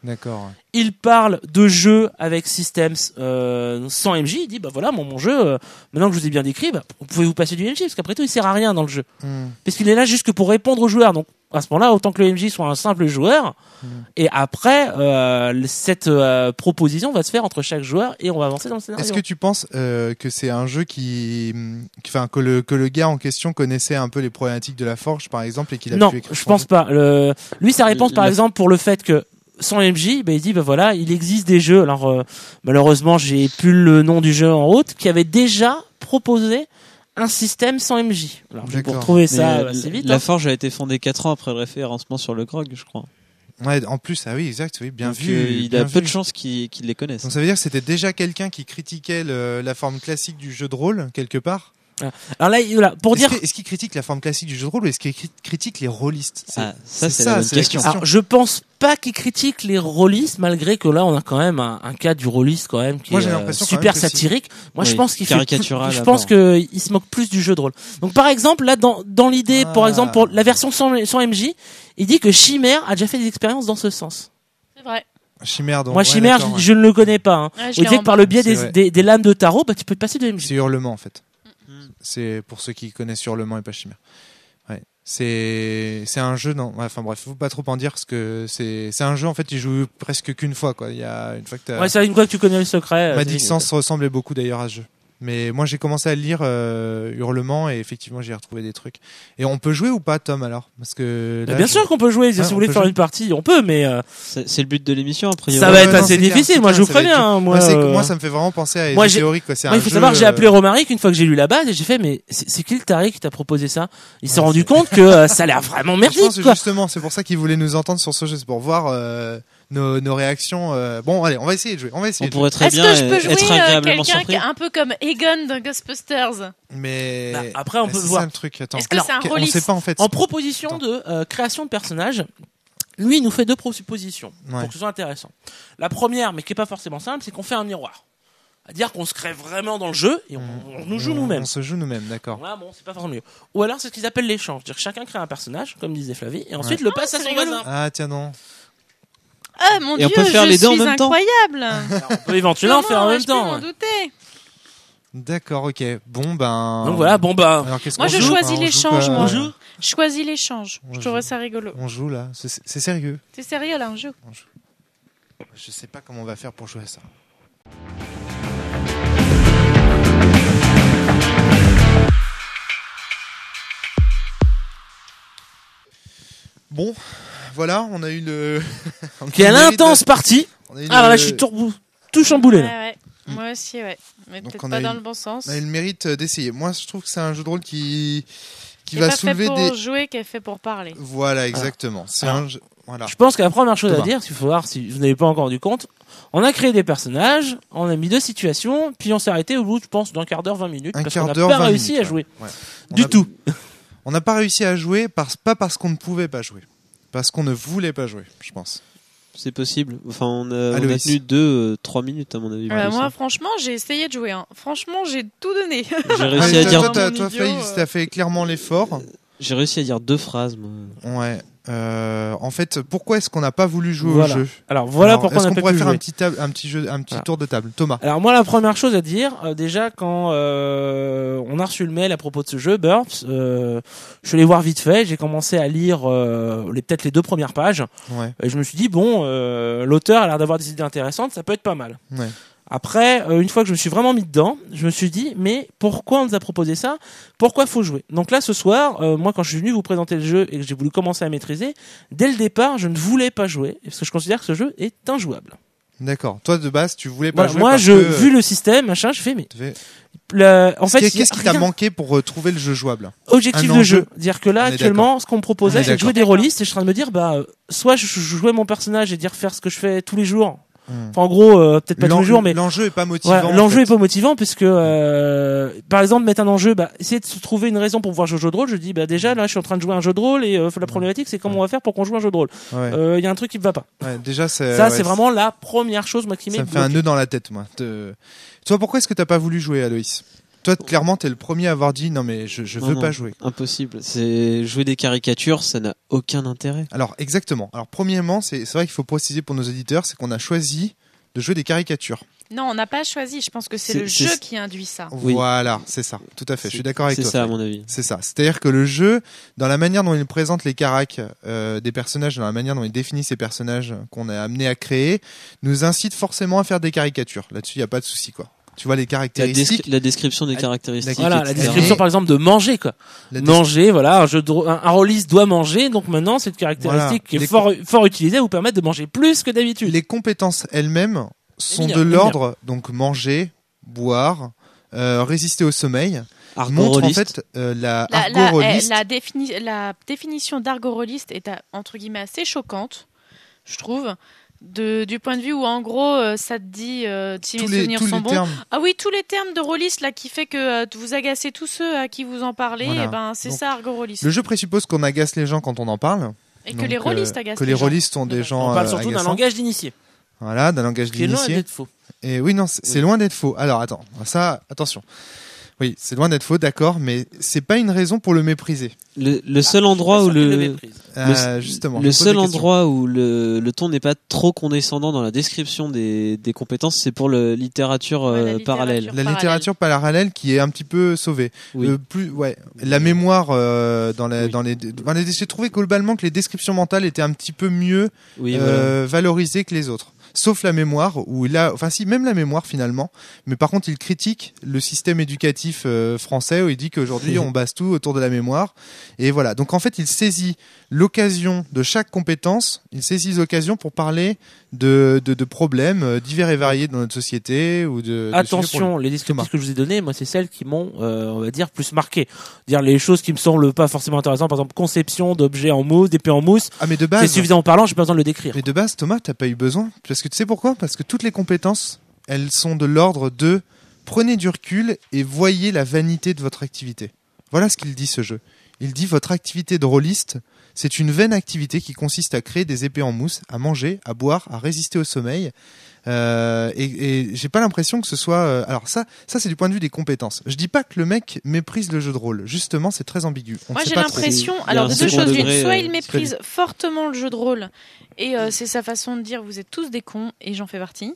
D'accord. Il parle de jeux avec système euh, sans M J. Il dit bah voilà mon, mon jeu. Euh, maintenant que je vous ai bien décrit, bah, vous pouvez vous passer du M J parce qu'après tout il sert à rien dans le jeu. Mm. Parce qu'il est là juste que pour répondre aux joueurs. Donc à ce moment-là, autant que le M J soit un simple joueur. Mm. Et après, euh, cette euh, proposition va se faire entre chaque joueur et on va avancer dans le scénario. Est-ce que tu penses euh, que c'est un jeu qui, enfin que le que le gars en question connaissait un peu les problématiques de la forge par exemple et qu'il a non, pu écrire? Non, je pense pas. Le... Lui, sa réponse le, par le... exemple pour le fait que sans M J, bah, il dit bah voilà, il existe des jeux. Alors euh, malheureusement, j'ai plus le nom du jeu en route, qui avait déjà proposé un système sans M J. Alors je vais pour trouver ça Mais assez vite. La hein. Forge a été fondée quatre ans après le référencement sur le grog, je crois. Ouais, en plus, ah oui, exact, oui, bien Donc, vu. Euh, il bien a vu. peu de chances qu'ils qu'il les connaissent. Donc ça veut dire que c'était déjà quelqu'un qui critiquait le, la forme classique du jeu de rôle quelque part. Alors là, voilà, pour est-ce dire, que, est-ce qu'il critique la forme classique du jeu de rôle ou est-ce qu'il critique les rôlistes? C'est, ah, ça, c'est, c'est la bonne question. Alors, je pense pas qu'il critique les rôlistes, malgré que là, on a quand même un, un cas du rôliste quand même qui Moi, est euh, super satirique. Moi, oui, je pense qu'il fait, caricatural. je pense que il se moque plus du jeu de rôle. Donc, par exemple, là, dans dans l'idée, ah. par exemple, pour la version sans, sans M J, il dit que Chimère a déjà fait des expériences dans ce sens. C'est vrai. Chimère, donc. Moi, ouais, Chimère, je, ouais. je ne le connais pas. Hein. Ouais, il dit que par le biais des, des, des lames de tarot, bah, tu peux te passer de M J. C'est Hurlement, en fait. C'est pour ceux qui connaissent Hurlement et pas Chimère. Ouais. C'est c'est un jeu non enfin bref, faut pas trop en dire parce que c'est c'est un jeu en fait, il joue presque qu'une fois quoi. Il y a une fois que t'as... Ouais, c'est une fois que tu connais le secret. Madixence ressemblait beaucoup d'ailleurs à ce jeu. Mais moi j'ai commencé à lire euh, Hurlement et effectivement j'ai retrouvé des trucs. Et on peut jouer ou pas, Tom, alors? Parce que là, bien je... sûr qu'on peut jouer. Si ouais, vous voulez faire jouer. une partie, on peut, mais euh... c'est, c'est le but de l'émission. Après, ça va être ouais, assez non, difficile. Clair, moi, je vous préviens. Hein, moi, moi, euh... moi, ça me fait vraiment penser à moi, théorique. Quoi. C'est moi, un il faut jeu, savoir, j'ai euh... appelé Romaric une fois que j'ai lu la base et j'ai fait, mais c'est, c'est qui le taré qui t'a proposé ça? Il ouais, s'est rendu c'est... compte que euh, ça a l'air vraiment merdique. Je pense, quoi. Justement, c'est pour ça qu'il voulait nous entendre sur ce jeu, c'est pour voir. Euh... Nos, nos réactions. Euh... Bon, allez, on va essayer de jouer. On va essayer. On pourrait très bien Est-ce que je peux jouer être agréablement quelqu'un surpris. Qui est un peu comme Egon dans Ghostbusters. Mais bah, après, on peut c'est voir. Ça, le truc. Attends. Est-ce que Alors, c'est un rôliste? On sait pas en fait. En proposition Attends. de euh, création de personnages, lui, il nous fait deux propositions ouais. pour que ce soit intéressant. La première, mais qui est pas forcément simple, c'est qu'on fait un miroir. C'est-à-dire qu'on se crée vraiment dans le jeu et on, on nous joue on, nous-mêmes. On se joue nous-mêmes, d'accord. Ouais, bon, c'est pas forcément mieux. Ou alors, c'est ce qu'ils appellent l'échange. C'est-à-dire que chacun crée un personnage, comme disait Flavie, et ensuite ouais. le passe oh, à son rigolo. voisin. Ah, tiens, non. Ah, mon et Dieu, on peut faire je les deux suis en même temps. incroyable. Alors, on peut éventuellement faire en même temps. Je peux m'en douter. D'accord, ok. Bon, ben. Donc voilà, bon, bah. Alors, qu'est-ce moi, qu'on je joue choisis l'échange, moi. On joue Je choisis l'échange. Je trouve ça rigolo. On joue, là. C'est, c'est sérieux. C'est sérieux, là, un jeu. On joue. Je sais pas comment on va faire pour jouer à ça. Bon, voilà, on a eu le. Quelle intense partie. Ah le... là, je suis tout, tout chamboulé. Ouais, là. ouais. Moi aussi, ouais. Mais donc peut-être pas dans le bon sens. On a eu le mérite d'essayer. Moi, je trouve que c'est un jeu de rôle qui qui c'est va pas soulever fait pour des. jouer, qui est fait pour parler. Voilà, exactement. Alors, c'est alors, un jeu. Voilà. Je pense que la première chose Thomas. à dire, il faut voir si vous n'avez pas encore rendu compte, on a créé des personnages, on a mis deux situations, puis on s'est arrêté au bout, je pense, d'un quart d'heure, vingt minutes, un parce quart qu'on n'a d'heure, pas vingt réussi minutes, à jouer. Ouais. Du a... tout. On n'a pas réussi à jouer, parce... pas parce qu'on ne pouvait pas jouer. Parce qu'on ne voulait pas jouer, je pense. C'est possible. Enfin, on a, Allô, on a tenu deux, euh, trois minutes à mon avis. Euh, moi, franchement, j'ai essayé de jouer. Hein. Franchement, j'ai tout donné. J'ai réussi ah, à toi, dire. Toi, t'as, toi, idiot, Faye, euh... t'as fait clairement l'effort. J'ai réussi à dire deux phrases, moi. Ouais. Euh, en fait, pourquoi est-ce qu'on n'a pas voulu jouer voilà. au jeu? Alors voilà Alors, pourquoi est-ce on n'a qu'on pas pourrait pu faire jouer. un petit, tab- un petit jeu, un petit voilà. tour de table, Thomas? Alors moi, la première chose à dire, euh, déjà quand euh, on a reçu le mail à propos de ce jeu, Burps, euh, je suis allé voir vite fait, j'ai commencé à lire euh, les peut-être les deux premières pages. Ouais. Et je me suis dit bon, euh, l'auteur a l'air d'avoir des idées intéressantes, ça peut être pas mal. Ouais. Après, euh, une fois que je me suis vraiment mis dedans, je me suis dit, mais pourquoi on nous a proposé ça? Pourquoi faut jouer? Donc là, ce soir, euh, moi, quand je suis venu vous présenter le jeu et que j'ai voulu commencer à maîtriser, dès le départ, je ne voulais pas jouer, parce que je considère que ce jeu est injouable. D'accord. Toi, de base, tu voulais pas Voilà, jouer moi, parce je, que... vu le système, machin, je fais, mais... Fait... Le, en fait, qu'est-ce qui rien... t'a manqué pour euh, trouver le jeu jouable? Objectif de jeu. Dire que là, on actuellement, ce qu'on me proposait, c'est de jouer des d'accord. rôlistes, et je suis en train de me dire, bah, soit je, je jouais mon personnage et dire faire ce que je fais tous les jours. Hum. Enfin, en gros, euh, peut-être pas L'en... tous les jours, mais l'enjeu est pas motivant. ouais, l'enjeu en fait. est pas motivant parce que, euh, par exemple, mettre un enjeu, bah, essayer de se trouver une raison pour pouvoir jouer au jeu de rôle. Je dis, bah, déjà, là, je suis en train de jouer un jeu de rôle et euh, la problématique, c'est comment ouais. on va faire pour qu'on joue un jeu de rôle. Il ouais. euh, y a un truc qui me va pas. Ouais, déjà, c'est, ça, ouais, c'est vraiment la première chose, moi, qui m'est ça me fait un nœud dans la tête, moi. De... Toi, pourquoi est-ce que t'as pas voulu jouer, Aloïs? toi, clairement, t'es le premier à avoir dit non mais je, je veux non, pas non, jouer. Impossible. C'est jouer des caricatures, ça n'a aucun intérêt. Alors exactement. Alors premièrement, c'est, c'est vrai qu'il faut préciser pour nos éditeurs, c'est qu'on a choisi de jouer des caricatures. Non, on n'a pas choisi. Je pense que c'est, C'est- le c'est- jeu qui induit ça. Oui. Voilà, c'est ça. Tout à fait. Je suis d'accord avec C'est toi. ça, à Fred. mon avis. C'est ça. C'est-à-dire que le jeu, dans la manière dont il présente les caracs euh, des personnages, dans la manière dont il définit ces personnages qu'on est amené à créer, nous incite forcément à faire des caricatures. Là-dessus, il n'y a pas de souci, quoi. Tu vois les La, caractéristiques. descri- la description des La- caractéristiques. Voilà, la et cetera. description par exemple de manger quoi. La des- Manger, voilà, un jeu de ro- un, un rôliste doit manger, donc maintenant cette caractéristique Voilà. qui est Les fort fort utilisée vous permettre de manger plus que d'habitude. Les compétences elles-mêmes sont Évidemment, de évidemment. l'ordre, donc manger, boire, euh, résister au sommeil, montre en Arboroliste. fait euh, la, La, la, arboroliste. eh, la, défini- la définition d'argoroliste est à- entre guillemets assez choquante, je trouve, de, du point de vue où en gros euh, ça te dit euh, si tous mes les, souvenirs tous sont les bons. termes. Ah oui, tous les termes de rôliste là qui fait que euh, vous agacez tous ceux à qui vous en parlez, Voilà. eh ben c'est Donc, ça argoroliste. Le jeu présuppose qu'on agace les gens quand on en parle. Et que Donc, les rôlistes euh, agacent Que les les gens. rôlistes sont De des base. gens On parle euh, surtout d'un agaçants. langage d'initié, Voilà, d'un langage qui est loin d'initié. d'être faux. Et oui, non, c'est c'est Oui. loin d'être faux. Alors attends, ça, attention. Oui, c'est loin d'être faux, d'accord, mais c'est pas une raison pour le mépriser. Le, le seul Ah, endroit où je suis pas sûr qu'il le, méprise. Euh, justement. je le me pose seul des questions. endroit où le, le ton n'est pas trop condescendant dans la description des, des compétences, c'est pour le littérature, Ouais, la euh, littérature. parallèle. La parallèle. littérature parallèle qui est un petit peu sauvée. Oui. Euh, plus, ouais, la mémoire euh, dans, la, Oui. dans les, dans les, j'ai trouvé globalement que les descriptions mentales étaient un petit peu mieux Oui, euh, valorisées que les autres. Sauf la mémoire, où il a, enfin si, même la mémoire finalement, mais par contre il critique le système éducatif euh, français, où il dit qu'aujourd'hui on base tout autour de la mémoire, et voilà. Donc en fait il saisit l'occasion de chaque compétence, il saisit l'occasion pour parler de, de, de problèmes euh, divers et variés dans notre société, ou de... de sujets pour Attention, les descriptifs Thomas. que je vous ai donnés, moi c'est celles qui m'ont, euh, on va dire, plus marqué. Dire les choses qui me semblent pas forcément intéressantes, par exemple conception d'objets en mousse, d'épées en mousse, Ah mais de c'est base, suffisamment parlant, j'ai pas besoin de le décrire. mais de base Thomas, t'as pas eu besoin, parce que tu sais pourquoi? Parce que toutes les compétences, elles sont de l'ordre de prenez du recul et voyez la vanité de votre activité. Voilà ce qu'il dit ce jeu. Il dit votre activité de rôliste, c'est une vaine activité qui consiste à créer des épées en mousse, à manger, à boire, à résister au sommeil. Euh, et, et j'ai pas l'impression que ce soit. euh, alors ça, ça c'est du point de vue des compétences. Je dis pas que le mec méprise le jeu de rôle. Justement, c'est très ambigu. On Moi sait j'ai pas trop. l'impression, Il y a alors un de deux second choses l'une, degré, soit euh, il méprise fortement le jeu de rôle et euh, c'est sa façon de dire vous êtes tous des cons et j'en fais partie,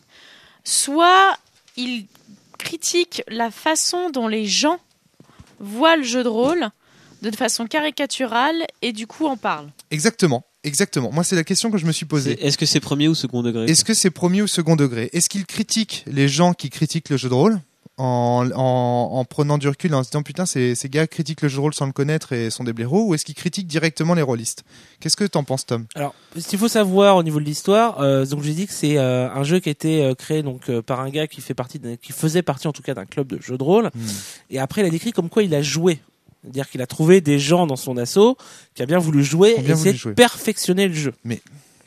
soit il critique la façon dont les gens voient le jeu de rôle de façon caricaturale et du coup en parlent. Exactement, exactement. Moi, c'est la question que je me suis posée. C'est- Est-ce que c'est premier ou second degré? Est-ce que c'est premier ou second degré? Est-ce qu'il critique les gens qui critiquent le jeu de rôle en, en, en prenant du recul et en se disant putain ces, ces gars critiquent le jeu de rôle sans le connaître et sont des blaireaux, ou est-ce qu'ils critiquent directement les rôlistes? Qu'est-ce que t'en penses, Tom? Alors, ce qu'il faut savoir au niveau de l'histoire, euh, donc j'ai dit que c'est euh, un jeu qui a été euh, créé donc euh, par un gars qui fait partie, d'un- qui faisait partie en tout cas d'un club de jeux de rôle, Hmm. et après il a décrit comme quoi il a joué. C'est-à-dire qu'il a trouvé des gens dans son assaut qui a bien voulu jouer Qui ont et bien essayer voulu de jouer. perfectionner le jeu. Moi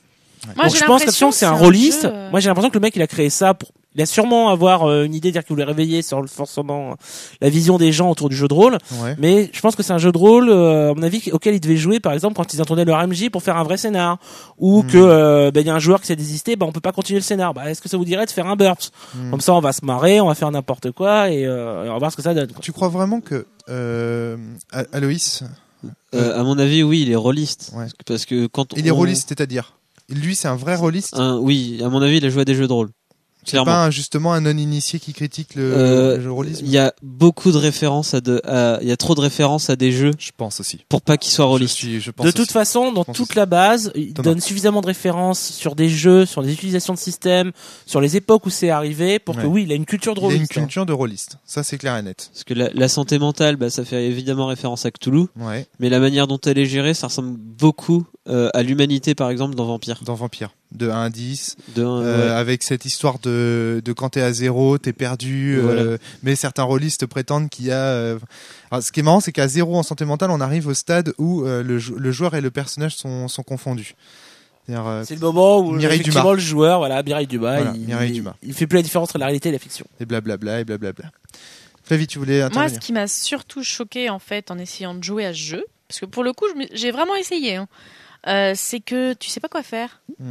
Donc j'ai je pense l'impression que c'est un jeu, rôliste. euh, Moi j'ai l'impression que le mec il a créé ça pour. Il a sûrement avoir euh, une idée, dire qu'il voulait réveiller sur le forcément la vision des gens autour du jeu de rôle. Ouais. Mais je pense que c'est un jeu de rôle, euh, à mon avis, auquel ils devaient jouer, par exemple, quand ils entendaient leur M J pour faire un vrai scénar, ou Hmm. que euh, ben, il y a un joueur qui s'est désisté, ben on peut pas continuer le scénar. Bah, est-ce que ça vous dirait de faire un burst? Hmm. Comme ça, on va se marrer, on va faire n'importe quoi et euh, on va voir ce que ça donne. Quoi. Tu crois vraiment que euh, A- Aloïs, Euh, à mon avis, oui, il est rôliste. Ouais. Parce que- Parce que quand il est on- rôliste, c'est-à-dire lui, c'est un vrai rôliste. Un- oui, à mon avis, il a joué à des jeux de rôle. C'est Clairement. pas un- justement un non-initié qui critique le, Euh, le jeu rôlisme. Il y a beaucoup de références à de, à- il y a trop de références à des jeux Je pense aussi. pour pas qu'ils soient Je, rôlistes. suis, je pense De toute aussi. façon, dans pense toute aussi. la base, il Thomas. donne suffisamment de références sur des jeux, sur des utilisations de systèmes, sur les époques où c'est arrivé, pour que Ouais. oui, il a une culture de Il a une rôliste. hein. culture de rôliste. Ça, c'est clair et net. Parce que la, la santé mentale, bah, ça fait évidemment référence à Cthulhu, Ouais. mais la manière dont elle est gérée, ça ressemble beaucoup euh, à l'humanité, par exemple, dans Vampire. Dans Vampire. De un à dix. De, Euh, ouais. avec cette histoire de, de quand t'es à zéro, t'es perdu. Voilà. euh, mais certains rôlistes prétendent qu'il y a. euh, Alors, ce qui est marrant, c'est qu'à zéro en santé mentale, on arrive au stade où euh, le, jou- le joueur et le personnage sont, sont confondus. C'est-à-dire, euh, C'est le moment où Mireille effectivement Dumas. le joueur, voilà, Mireille Dumas, Voilà, il, Mireille il- Dumas. il fait plus la différence entre la réalité et la fiction. et blablabla et blablabla. Flavie, tu voulais Moi, intervenir? ce qui m'a surtout choqué en fait en essayant de jouer à ce jeu, parce que pour le coup, je me- j'ai vraiment essayé, hein, euh, c'est que tu sais pas quoi faire. Hmm.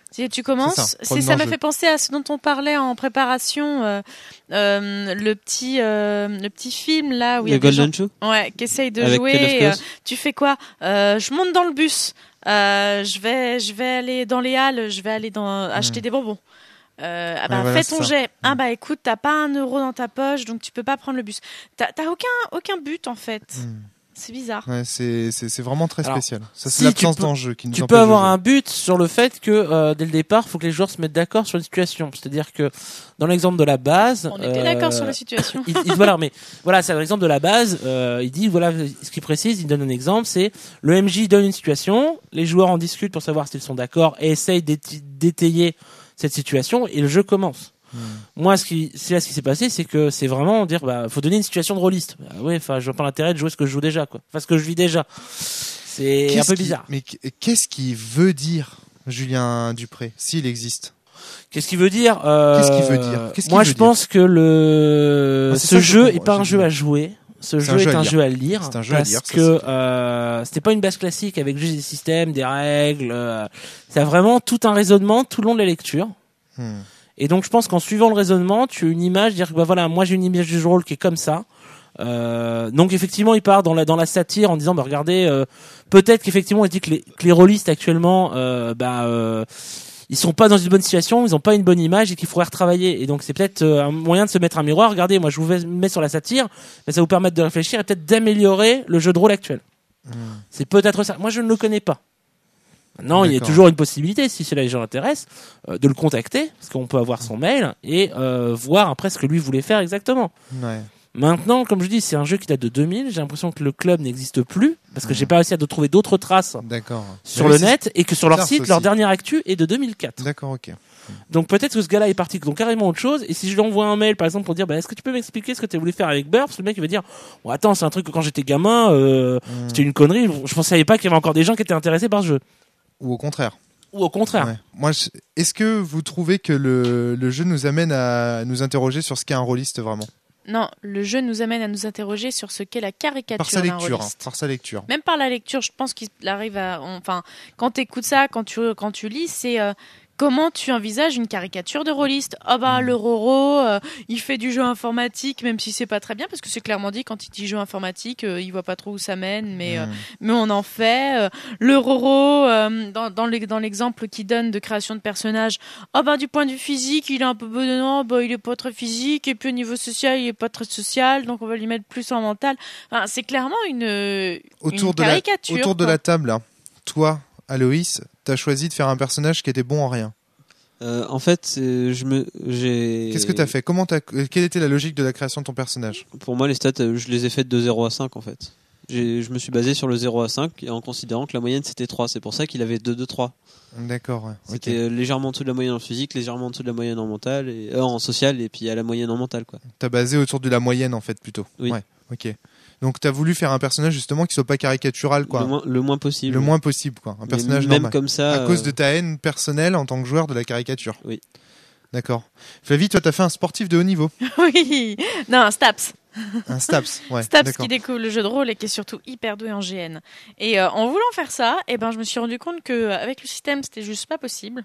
Si tu commences, C'est ça, c'est ça m'a fait penser à ce dont on parlait en préparation, euh, euh, le petit, euh, le petit film là où il y a Le des Golden gens, Show ouais, qui essayent de Avec jouer. Ted of Et, euh, Chaos. tu fais quoi euh, Je monte dans le bus. Euh, je vais, je vais aller dans les halles. Je vais aller dans acheter des bonbons. Euh, ah bah, Ouais, voilà, fais ton c'est ça. jet. Ah bah écoute, t'as pas un euro dans ta poche, donc tu peux pas prendre le bus. T'as, t'as aucun, aucun but en fait. Mm. C'est bizarre. Ouais, c'est, c'est, c'est vraiment très Alors, spécial. Ça, c'est si, l'absence tu peux- d'enjeu qui nous Tu empêche peux de avoir jouer. un but sur le fait que euh, dès le départ, il faut que les joueurs se mettent d'accord sur une situation. C'est-à-dire que dans l'exemple de la base, On était euh, d'accord sur la situation. il, il- voilà, mais voilà, c'est l'exemple de la base. Euh, il dit voilà ce qu'il précise. Il donne un exemple, c'est le M J donne une situation, les joueurs en discutent pour savoir s'ils sont d'accord et essayent d'éti- d'étayer cette situation et le jeu commence. Hmm. Moi, ce qui, c'est là ce qui s'est passé, c'est que c'est vraiment dire, bah, faut donner une situation de rôliste. Bah, ouais, enfin, je vois pas l'intérêt de jouer ce que je joue déjà, quoi. Enfin, ce que je vis déjà. C'est Qu'est-ce un peu qui- bizarre. Mais qu'est-ce qu'il veut dire, Julien Dupré, s'il existe? Qu'est-ce qu'il veut dire euh, Qu'est-ce qu'il veut dire Qu'est-ce qu'il Moi, veut je dire pense que le Ah, c'est ce ça que je jeu comprends, est pas un j'ai jeu dit. à jouer. Ce C'est jeu un jeu est à un lire. jeu à lire. C'est un jeu à parce lire, ça, que c'est- euh, c'était pas une base classique avec juste des systèmes, des règles. Euh, ça a vraiment tout un raisonnement tout le long de la lecture. Hmm. Et donc, je pense qu'en suivant le raisonnement, tu as une image, dire que bah voilà, moi j'ai une image du jeu de rôle qui est comme ça. Euh, donc effectivement, il part dans la dans la satire en disant bah regardez, euh, peut-être qu'effectivement il dit que les que les rôlistes actuellement, euh, bah euh, ils sont pas dans une bonne situation, ils ont pas une bonne image et qu'il faudrait retravailler. Et donc c'est peut-être euh, un moyen de se mettre un miroir. Regardez, moi je vous mets sur la satire, mais ça va vous permettre de réfléchir et peut-être d'améliorer le jeu de rôle actuel. Hmm. C'est peut-être ça. Moi je ne le connais pas. Non, il y a D'accord. toujours une possibilité, si cela les gens intéresse, euh, de le contacter, parce qu'on peut avoir son mail et euh, voir après ce que lui voulait faire exactement. Ouais. Maintenant, comme je dis, c'est un jeu qui date de deux mille. J'ai l'impression que le club n'existe plus parce que j'ai pas réussi à de trouver d'autres traces D'accord. sur Mais le c'est- net et que sur leur bizarre, site, ça leur aussi. dernière actu est de deux mille quatre. D'accord, ok. Donc peut-être que ce gars-là est parti donc carrément autre chose. Et si je lui envoie un mail, par exemple, pour dire, bah, est-ce que tu peux m'expliquer ce que tu as voulu faire avec Burps, le mec il va dire, oh, attends, c'est un truc que quand j'étais gamin, euh, Hmm. c'était une connerie. Je ne savais pas qu'il y avait encore des gens qui étaient intéressés par ce jeu. Ou au contraire. Ou au contraire. Ouais. Moi, je- est-ce que vous trouvez que le, le jeu nous amène à nous interroger sur ce qu'est un rôliste vraiment? Non, le jeu nous amène à nous interroger sur ce qu'est la caricature Par sa d'un lecture, hein, rôliste. par sa lecture. Même par la lecture, je pense qu'il arrive à. Enfin, quand tu écoutes ça, quand tu, quand tu lis, c'est euh, comment tu envisages une caricature de rôliste. Ah bah, le Roro, euh, il fait du jeu informatique, même si c'est pas très bien, parce que c'est clairement dit, quand il dit jeu informatique, euh, il voit pas trop où ça mène, mais, euh, Hmm. mais on en fait. Euh, le Roro, euh, dans, dans l'ex- dans l'exemple qu'il donne de création de personnages, ah bah, du point de vue physique, il est un peu bedonnant, bah, il est pas très physique, et puis au niveau social, il est pas très social, donc on va lui mettre plus en mental. Enfin, c'est clairement une, Autour une de la, caricature. autour de quoi. la table, là, toi, Aloïs, t'as choisi de faire un personnage qui était bon en rien. Euh, en fait, euh, je me, j'ai. Qu'est-ce que t'as fait? Comment t'as, quelle était la logique de la création de ton personnage? Pour moi, les stats, euh, je les ai faites de zéro à cinq en fait. J'ai- Je me suis basé sur le zéro à cinq en considérant que la moyenne c'était trois. C'est pour ça qu'il avait deux deux trois. D'accord, ouais. Ok. C'était euh, légèrement en dessous de la moyenne en physique, légèrement en dessous de la moyenne en mental, et, euh, en social, et puis à la moyenne en mental quoi. T'as basé autour de la moyenne en fait plutôt. Oui. Ouais. Ok. Donc t'as voulu faire un personnage justement qui soit pas caricatural quoi. Le moins, le moins possible. Le moins possible quoi. Un Mais personnage même normal. comme ça. À cause euh, de ta haine personnelle en tant que joueur de la caricature. Oui. D'accord. Flavie, toi t'as fait un sportif de haut niveau. Oui, non, Staps. Un Staps. Ouais. Staps D'accord. qui découvre le jeu de rôle et qui est surtout hyper doué en G N. Et euh, en voulant faire ça, eh ben, je me suis rendu compte qu'avec le système, c'était juste pas possible.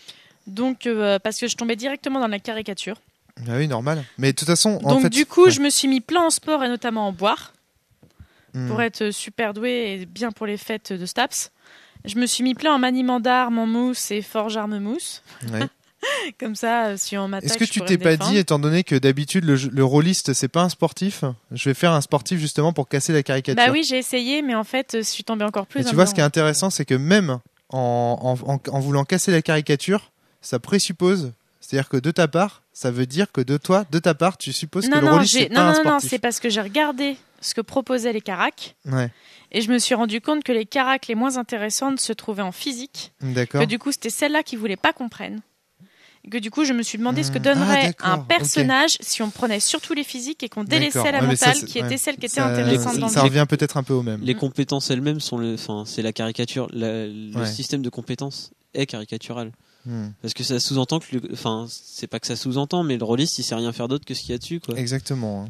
Donc, euh, parce que je tombais directement dans la caricature. Ah oui, normal. Mais de toute façon, en Donc, fait. du coup, ouais. je me suis mis plein en sport et notamment en boire Hmm. pour être super doué et bien pour les fêtes de Staps. Je me suis mis plein en maniement d'armes, en mousse et forge arme mousse. Ouais. Comme ça, euh, si on m'attaque, Est-ce que je tu pourrais t'es me pas défendre. dit, étant donné que d'habitude le, le rôliste c'est pas un sportif, je vais faire un sportif justement pour casser la caricature. Bah oui, j'ai essayé, mais en fait, je suis tombée encore plus Et dans tu vois, le ce qui est intéressant, c'est que même en, en, en, en voulant casser la caricature, ça présuppose, c'est-à-dire que de ta part, ça veut dire que de toi, de ta part, tu supposes non, que le non, rôliste j'ai- c'est non, pas un non, non, sportif. c'est parce que j'ai regardé ce que proposaient les caracs Ouais, et je me suis rendu compte que les caracs les moins intéressantes se trouvaient en physique, d'accord. que du coup c'était celles-là qui voulaient pas qu'on prenne. Et que du coup je me suis demandé ce que Hmm. donnerait Ah, d'accord, un ok. personnage si on prenait surtout les physiques et qu'on délaissait D'accord. la Ouais, mais ça, mentale c'est- qui ouais. était celle qui était Ça- intéressante les- dans le Ça jeu. revient peut-être un peu au même. Les compétences elles-mêmes sont le, enfin, c'est la caricature. La- le Ouais. système de compétences est caricatural. Hmm. Parce que ça sous-entend que, le- enfin, c'est pas que ça sous-entend, mais le rôliste il sait rien faire d'autre que ce qu'il y a dessus, quoi. Exactement. hein.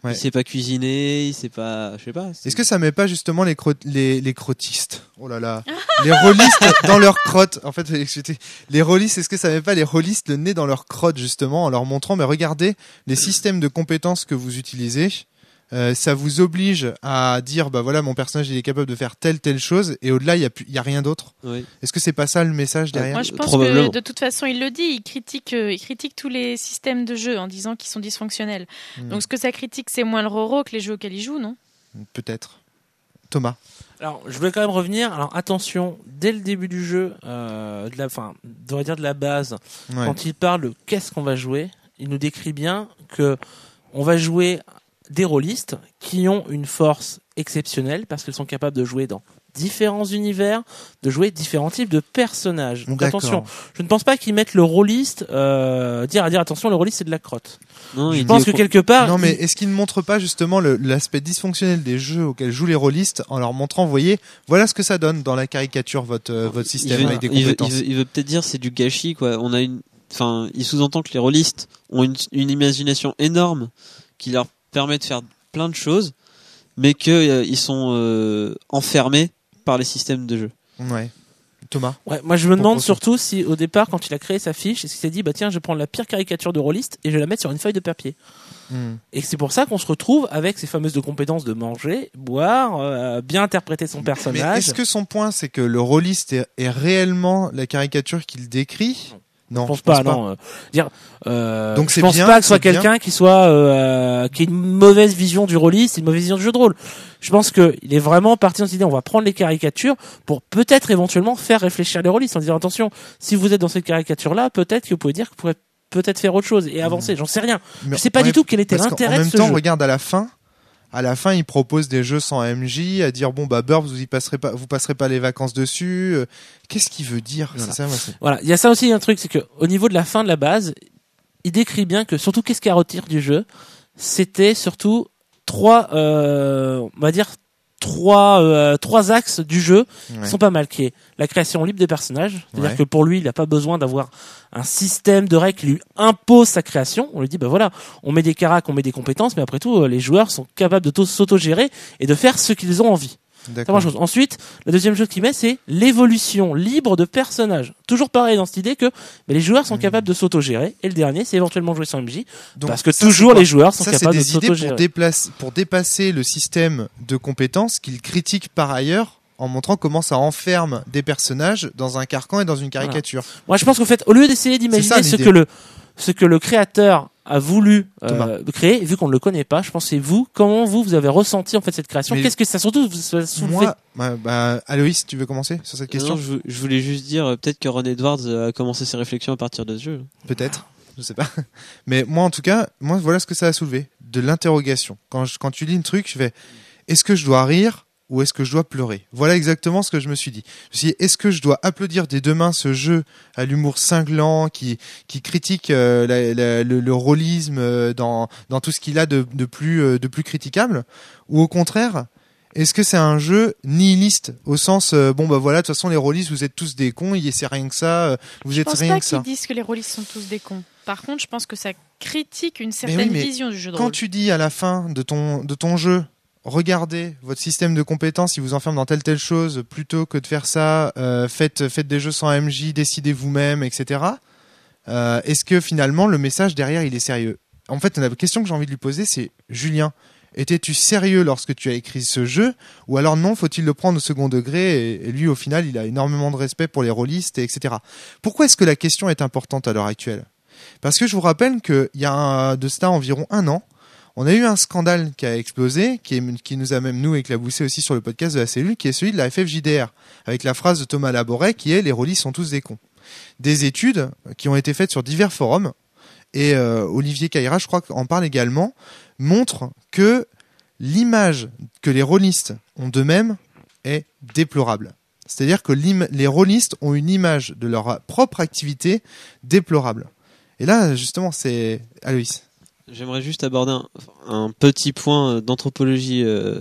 Ouais. Il sait pas cuisiner, il sait pas, je sais pas. c'est- Est-ce que ça met pas justement les, cro- les, les crottistes, oh là là, les rôlistes dans leur crotte, en fait, excusez, les rôlistes, est-ce que ça met pas les rôlistes le nez dans leur crotte justement en leur montrant, mais regardez les systèmes de compétences que vous utilisez, euh, ça vous oblige à dire, bah voilà, mon personnage il est capable de faire telle telle chose, et au-delà il y a, plus- il y a rien d'autre. Ouais. Est-ce que c'est pas ça le message derrière? Moi, je pense Probablement. que de toute façon, il le dit, il critique, euh, il critique tous les systèmes de jeu en disant qu'ils sont dysfonctionnels. Hmm. Donc, ce que ça critique, c'est moins le Roro que les jeux auxquels il joue, non? Peut-être. Thomas. Alors, je voulais quand même revenir. Alors, attention, dès le début du jeu, euh, de la, enfin, on va dire de la base, Ouais. quand il parle de qu'est-ce qu'on va jouer, il nous décrit bien que on va jouer des rôlistes qui ont une force exceptionnelle parce qu'ils sont capables de jouer dans différents univers, de jouer différents types de personnages. Donc D'accord. attention, je ne pense pas qu'ils mettent le rôliste, euh, dire à dire attention, le rôliste c'est de la crotte. Non, Je il pense dit que au- quelque part, Non, mais il- est-ce qu'ils ne montrent pas justement le- l'aspect dysfonctionnel des jeux auxquels jouent les rôlistes en leur montrant, vous voyez, voilà ce que ça donne dans la caricature, votre, euh, votre il système veut, avec des il veut- compétences. il veut- il veut peut-être dire c'est du gâchis quoi. On a une, enfin, il sous-entend que les rôlistes ont une, une imagination énorme qui leur permet de faire plein de choses, mais que euh, ils sont euh, enfermés par les systèmes de jeu. Ouais. Thomas. ouais, moi je me demande Pourquoi surtout si au départ, quand il a créé sa fiche, est-ce qu'il s'est dit bah tiens, je vais prendre la pire caricature de rôliste et je vais la mettre sur une feuille de papier. Hmm. Et c'est pour ça qu'on se retrouve avec ces fameuses de compétences de manger, boire, euh, bien interpréter son Mais personnage. est-ce que son point, c'est que le rôliste est, est réellement la caricature qu'il décrit? Non, Je pense pas, non. euh, dire, euh, Donc je c'est pense bien, pas que ce soit c'est bien. quelqu'un qui soit euh, qui ait une mauvaise vision du rôliste, une mauvaise vision du jeu de rôle. Je pense que il est vraiment parti dans cette idée. On va prendre les caricatures pour peut-être éventuellement faire réfléchir les rôlistes en disant attention, si vous êtes dans cette caricature-là, peut-être que vous pouvez dire que vous pourrez peut-être faire autre chose et avancer. J'en sais rien. Mais- Je sais pas ouais, du tout quel était parce qu'en l'intérêt de même ce temps, jeu. regarde à la fin. À la fin, il propose des jeux sans M J, à dire bon bah Burp, vous y passerez pas, vous passerez pas les vacances dessus. Euh, Qu'est-ce qu'il veut dire? Voilà. C'est ça, moi, c'est- Voilà, il y a ça aussi un truc, c'est que au niveau de la fin de la base, il décrit bien que surtout qu'est-ce qu'il retire du jeu, c'était surtout trois, euh, on va dire trois, euh, trois axes du jeu Ouais. qui sont pas mal, qui est la création libre des personnages, c'est-à-dire Ouais. que pour lui, il n'a pas besoin d'avoir un système de règles qui lui impose sa création. On lui dit bah voilà, on met des caracs, on met des compétences, mais après tout, euh, les joueurs sont capables de s'autogérer et de faire ce qu'ils ont envie. C'est la D'accord. première chose. Ensuite, la deuxième chose qu'il met, c'est l'évolution libre de personnages. Toujours pareil dans cette idée que mais les joueurs sont Mhm. capables de s'autogérer. Et le dernier, c'est éventuellement jouer sans M J, Donc, parce que ça, toujours c'est quoi? les joueurs sont Ça, c'est capables de des idées pour, s'autogérer. déplacer, pour dépasser le système de compétences qu'il critique par ailleurs en montrant comment ça enferme des personnages dans un carcan et dans une caricature. Moi, je pense qu'en fait, au lieu d'essayer C'est d'imaginer ça, ce l'idée. que le ce que le créateur a voulu Thomas. euh, créer, vu qu'on ne le connaît pas, je pense que c'est vous, comment vous vous avez ressenti en fait cette création. Mais- Qu'est-ce que ça surtout vous a soulevé? Moi, bah, bah, Aloïs, tu veux commencer sur cette question? Non, je, vou- je voulais juste dire euh, peut-être que Ron Edwards a commencé ses réflexions à partir de ce jeu. Peut-être, je sais pas. Mais moi, en tout cas, moi, voilà ce que ça a soulevé. De l'interrogation. Quand, je- quand tu lis un truc, je fais, est-ce que je dois rire ou est-ce que je dois pleurer? Voilà exactement ce que je me suis dit. Je me suis dit, est-ce que je dois applaudir des deux mains ce jeu à l'humour cinglant qui, qui critique euh, la- la- le, le rôlisme euh, dans, dans tout ce qu'il a de, de, plus, euh, de plus critiquable? Ou au contraire, est-ce que c'est un jeu nihiliste au sens, euh, bon bah voilà, de toute façon les rôlistes, vous êtes tous des cons, y- c'est rien que ça, euh, vous Je êtes pense rien pas que ça. qu'ils disent que les rôlistes sont tous des cons. Par contre, je pense que ça critique une certaine oui, mais vision du jeu de Quand rôle. tu dis à la fin de ton, de ton jeu, regardez votre système de compétences, il vous enferme dans telle telle chose, plutôt que de faire ça, euh, faites, faites des jeux sans M J, décidez vous-même, et cetera. Euh, est-ce que finalement le message derrière il est sérieux? En fait, la question que j'ai envie de lui poser, c'est Julien, étais-tu sérieux lorsque tu as écrit ce jeu, ou alors non, faut-il le prendre au second degré, et, et lui au final il a énormément de respect pour les rôlistes, et etc. Pourquoi est-ce que la question est importante à l'heure actuelle? Parce que je vous rappelle qu'il y a un, de cela environ un an, on a eu un scandale qui a explosé, qui, est, qui nous a même nous éclaboussé aussi sur le podcast de la cellule, qui est celui de la F F J D R, avec la phrase de Thomas Laboret qui est « les rôlistes sont tous des cons ». Des études qui ont été faites sur divers forums, et euh, Olivier Caïra, je crois, en parle également, montrent que l'image que les rôlistes ont d'eux-mêmes est déplorable. C'est-à-dire que les rôlistes ont une image de leur propre activité déplorable. Et là, justement, c'est Aloïs. J'aimerais juste aborder un, un petit point d'anthropologie euh,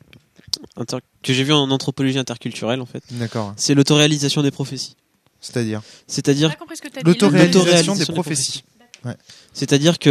inter- que j'ai vu en anthropologie interculturelle en fait. D'accord. C'est l'autoréalisation des prophéties. C'est-à-dire C'est-à-dire J'ai pas compris ce que t'as dit. l'autoréalisation L'autoréalisation des des prophéties. C'est-à-dire que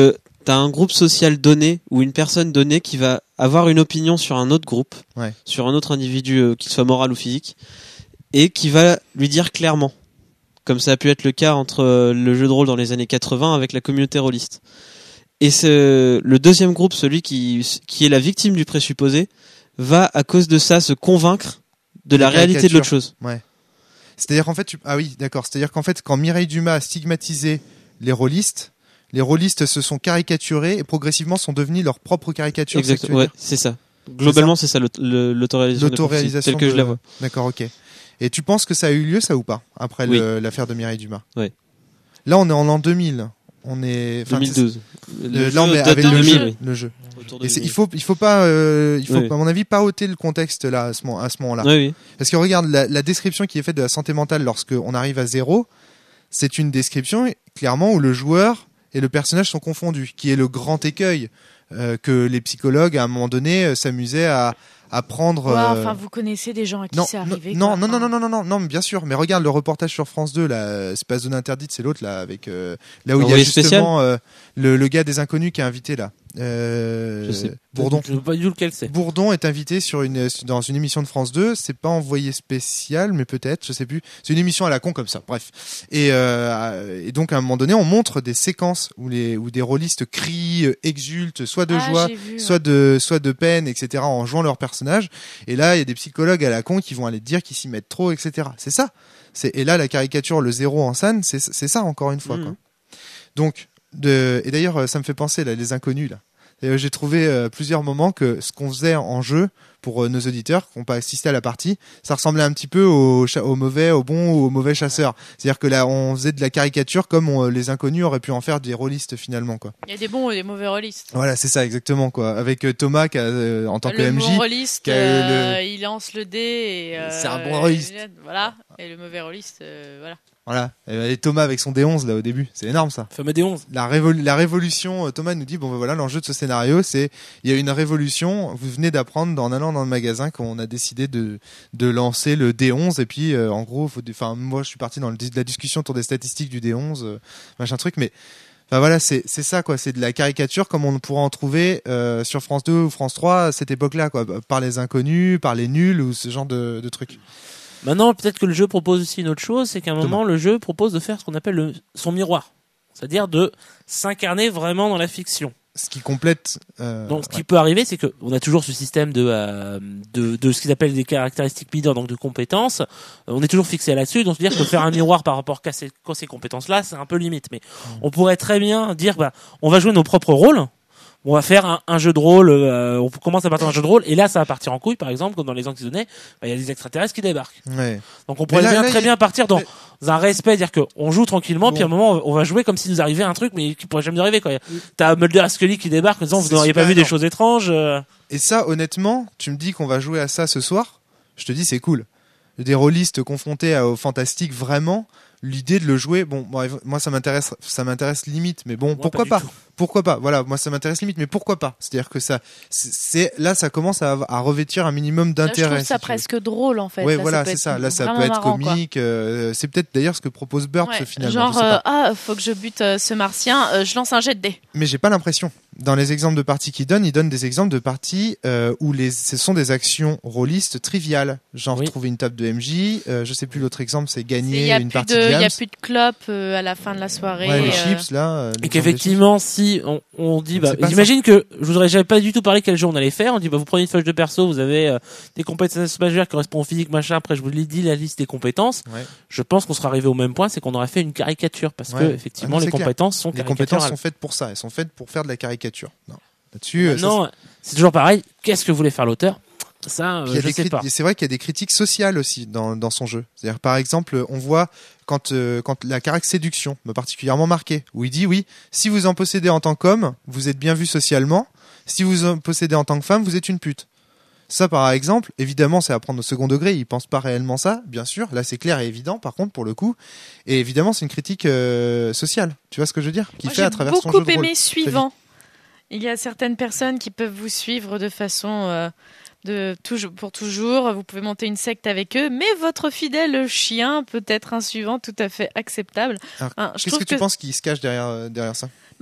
t'as un groupe social donné ou une personne donnée qui va avoir une opinion sur un autre groupe, Ouais. sur un autre individu, euh, qu'il soit moral ou physique, et qui va lui dire clairement, comme ça a pu être le cas entre euh, le jeu de rôle dans les années quatre-vingts avec la communauté rôliste. Et ce, le deuxième groupe, celui qui, qui est la victime du présupposé, va à cause de ça se convaincre de la Des réalité de l'autre caricatures. chose. C'est-à-dire qu'en fait, tu... ah oui, d'accord. C'est-à-dire qu'en fait, quand Mireille Dumas a stigmatisé les rôlistes, les rôlistes se sont caricaturés et progressivement sont devenus leur propre caricature. c'est ce que tu Exactement, veux ouais, dire c'est ça. Globalement, c'est ça, l'aut- le- l'autoréalisation, de la prophétie, L'autoréalisation telle que de- je la vois. D'accord, ok. Et tu penses que ça a eu lieu, ça ou pas, après Oui. le- l'affaire de Mireille Dumas? Ouais. Là, on est en l'an deux mille. On est. enfin, deux mille douze. c'est- Le euh, jeu non, mais date avec de le deux mille, jeu, oui. le jeu. Autour de Et c'est- deux il faut, il faut pas, euh, il faut, Oui. à mon avis, pas ôter le contexte là, à ce, moment- à ce moment-là. mille. Oui, oui. Parce que regarde, la, la description qui est faite de la santé mentale lorsque on arrive à zéro, c'est une description clairement où le joueur et le personnage sont confondus, qui est le grand écueil euh, que les psychologues à un moment donné euh, s'amusaient à, à prendre. Ouais, euh, enfin, vous connaissez des gens à qui non, c'est non, arrivé. non, quoi. non, non, Enfin, non, non, non, non, non, mais bien sûr. Mais regarde le reportage sur France deux, là, c'est pas Zone Interdite, c'est l'autre là, avec euh, là où il y a Envoyé justement euh, le, le gars des Inconnus qui est invité là. Euh, Je sais. Bourdon. Je ne sais pas du tout lequel c'est. Bourdon est invité sur une dans une émission de France deux. C'est pas envoyé spécial, mais peut-être, je sais plus. C'est une émission à la con comme ça. Bref. Et, euh, et donc à un moment donné, on montre des séquences où les où des rôlistes crient, euh, exultent, soit de ah, joie, j'ai vu, soit de soit de peine, et cetera. En jouant leur personnage. Et là, il y a des psychologues à la con qui vont aller te dire qu'ils s'y mettent trop, et cetera. C'est ça. C'est et là la caricature, le zéro en scène, c'est c'est ça encore une fois. Mhm. Quoi. Donc de et d'ailleurs, ça me fait penser là les Inconnus là. Et j'ai trouvé euh, plusieurs moments que ce qu'on faisait en jeu pour euh, nos auditeurs qui n'ont pas assisté à la partie, ça ressemblait un petit peu au, cha- au mauvais, au bon ou au mauvais chasseur. C'est-à-dire que là, on faisait de la caricature comme on- les Inconnus auraient pu en faire des rôlistes finalement, quoi. Il y a des bons et des mauvais rôlistes. Voilà, c'est ça exactement, quoi. Avec euh, Thomas qui a, euh, en tant que le M bon J, rôliste, qui a eu euh, il lance le dé et. euh, C'est un bon rôliste. et- Voilà. Et le mauvais rôliste, euh, voilà. voilà, et, et Thomas avec son D onze là au début, c'est énorme ça. Fameux D onze. La, révol- la révolution, euh, Thomas nous dit, bon ben voilà, l'enjeu de ce scénario, c'est, il y a une révolution, vous venez d'apprendre en allant dans le magasin qu'on a décidé de, de lancer le D onze, et puis euh, en gros, faut, enfin moi je suis parti dans le, la discussion autour des statistiques du D onze, euh, machin truc, mais enfin voilà, c'est c'est ça quoi, c'est de la caricature comme on pourra en trouver euh, sur France deux ou France trois à cette époque-là, quoi, par les Inconnus, par les nuls ou ce genre de, de trucs. Maintenant, peut-être que le jeu propose aussi une autre chose, c'est qu'à un Thomas. moment, le jeu propose de faire ce qu'on appelle le, son miroir. C'est-à-dire de s'incarner vraiment dans la fiction. Ce qui complète. Euh, Donc, ce qui ouais. peut arriver, c'est que on a toujours ce système de, euh, de, de ce qu'ils appellent des caractéristiques leaders, donc de compétences. Euh, on est toujours fixé là-dessus. Donc, c'est-à-dire que faire un miroir par rapport à ces, à ces compétences-là, c'est un peu limite. Mais on pourrait très bien dire, bah, on va jouer nos propres rôles. On va faire un, un jeu de rôle, euh, on commence à partir d'un jeu de rôle, et là, ça va partir en couille, par exemple, comme dans les Antilles, il y a des extraterrestres qui débarquent. Ouais. Donc on pourrait là- bien, là, très il- bien partir dans mais- un respect, dire qu'on joue tranquillement, Bon. puis à un moment on va jouer comme s'il nous arrivait un truc, mais qui pourrait jamais nous arriver. Quoi. T'as Mulder et Scully qui débarquent en disant C'est vous n'auriez pas super vu des énorme. choses étranges. euh. Et ça, honnêtement, tu me dis qu'on va jouer à ça ce soir, je te dis c'est cool. Des rôlistes confrontés à- au fantastique, vraiment, l'idée de le jouer, bon, moi, moi ça m'intéresse, ça m'intéresse limite, mais bon, Moi, pourquoi du pas, tout. pourquoi pas, voilà, moi ça m'intéresse limite, mais pourquoi pas. C'est-à-dire que ça, c'est c'est- là, ça commence à, à revêtir un minimum Là, je d'intérêt. trouve ça si tu veux. presque drôle en fait. Ouais, Là, voilà, peut c'est être ça. Là, ça vraiment peut être marrant, quoi. comique. euh, c'est peut-être d'ailleurs ce que propose Burps Ouais, finalement. genre, je sais euh, pas. ah, faut que je bute euh, ce martien, euh, je lance un jet de dés. Mais j'ai pas l'impression. Dans les exemples de parties qu'il donne, il donne des exemples de parties euh, où les, ce sont des actions rôlistes triviales. Genre Oui. trouver une table de M J. Euh, je sais plus l'autre exemple, c'est Il gagner y a une plus partie de, de il y a Jams. plus de clopes euh, à la fin de la soirée. Ouais, les euh, chips là. euh, Et l'exemple des qu'effectivement, si on, on dit, bah, C'est pas j'imagine que je voudrais, j'avais pas du tout parlé quel jeu on allait faire. On dit, bah, vous prenez une feuille de perso, vous avez euh, des compétences majeures qui correspondent au physique, machin. Après, je vous l'ai dit, la liste des compétences. chips. Ouais. Je pense qu'on sera arrivé au même point, c'est qu'on aurait fait une caricature parce Ouais. que Ah effectivement, non, les c'est clair. compétences sont Les compétences caricaturales. sont faites pour ça. Elles sont faites pour faire de la caricature. Non. Là-dessus, euh, ça, Non, c'est toujours pareil. Qu'est-ce que voulait faire l'auteur? Ça, euh, Puis il y a je des sais crit- pas. C'est vrai qu'il y a des critiques sociales aussi dans, dans son jeu. C'est-à-dire, par exemple, on voit quand, euh, quand la caractère séduction m'a particulièrement marqué, où il dit oui, si vous en possédez en tant qu'homme, vous êtes bien vu socialement. Si vous en possédez en tant que femme, vous êtes une pute. Ça, par exemple, évidemment, c'est à prendre au second degré. Il pense pas réellement ça, bien sûr. Là, c'est clair et évident, par contre, pour le coup. Et évidemment, c'est une critique euh, sociale. Tu vois ce que je veux dire? Qui Moi, fait à j'ai travers son beaucoup jeu de rôle. aimé suivant. Il y a certaines personnes qui peuvent vous suivre de façon euh, de toujours pour toujours. Vous pouvez monter une secte avec eux, mais votre fidèle chien peut être un suivant tout à fait acceptable. Alors, Hein, je Qu'est-ce trouve que tu penses qui se cache derrière, euh, derrière ça? Ben,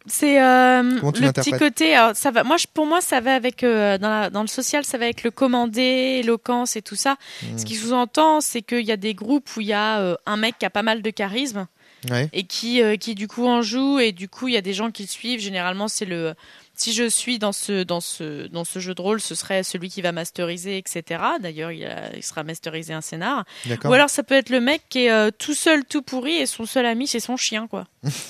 C'est euh, Comment tu le l'interprètes petit côté. Alors, ça va. Moi, je, pour moi, ça va avec euh, dans, la, dans le social, ça va avec le commandé, éloquence et tout ça. Mmh. Ce qui sous-entend, c'est qu'il y a des groupes où il y a euh, un mec qui a pas mal de charisme Ouais. et qui, euh, qui du coup en joue et du coup il y a des gens qui le suivent. Généralement, c'est le. Si je suis dans ce dans ce dans ce jeu de rôle, ce serait celui qui va masteriser, et cetera. D'ailleurs, il, a, il sera masterisé un scénar. D'accord. Ou alors, ça peut être le mec qui est euh, tout seul, tout pourri et son seul ami, c'est son chien, quoi.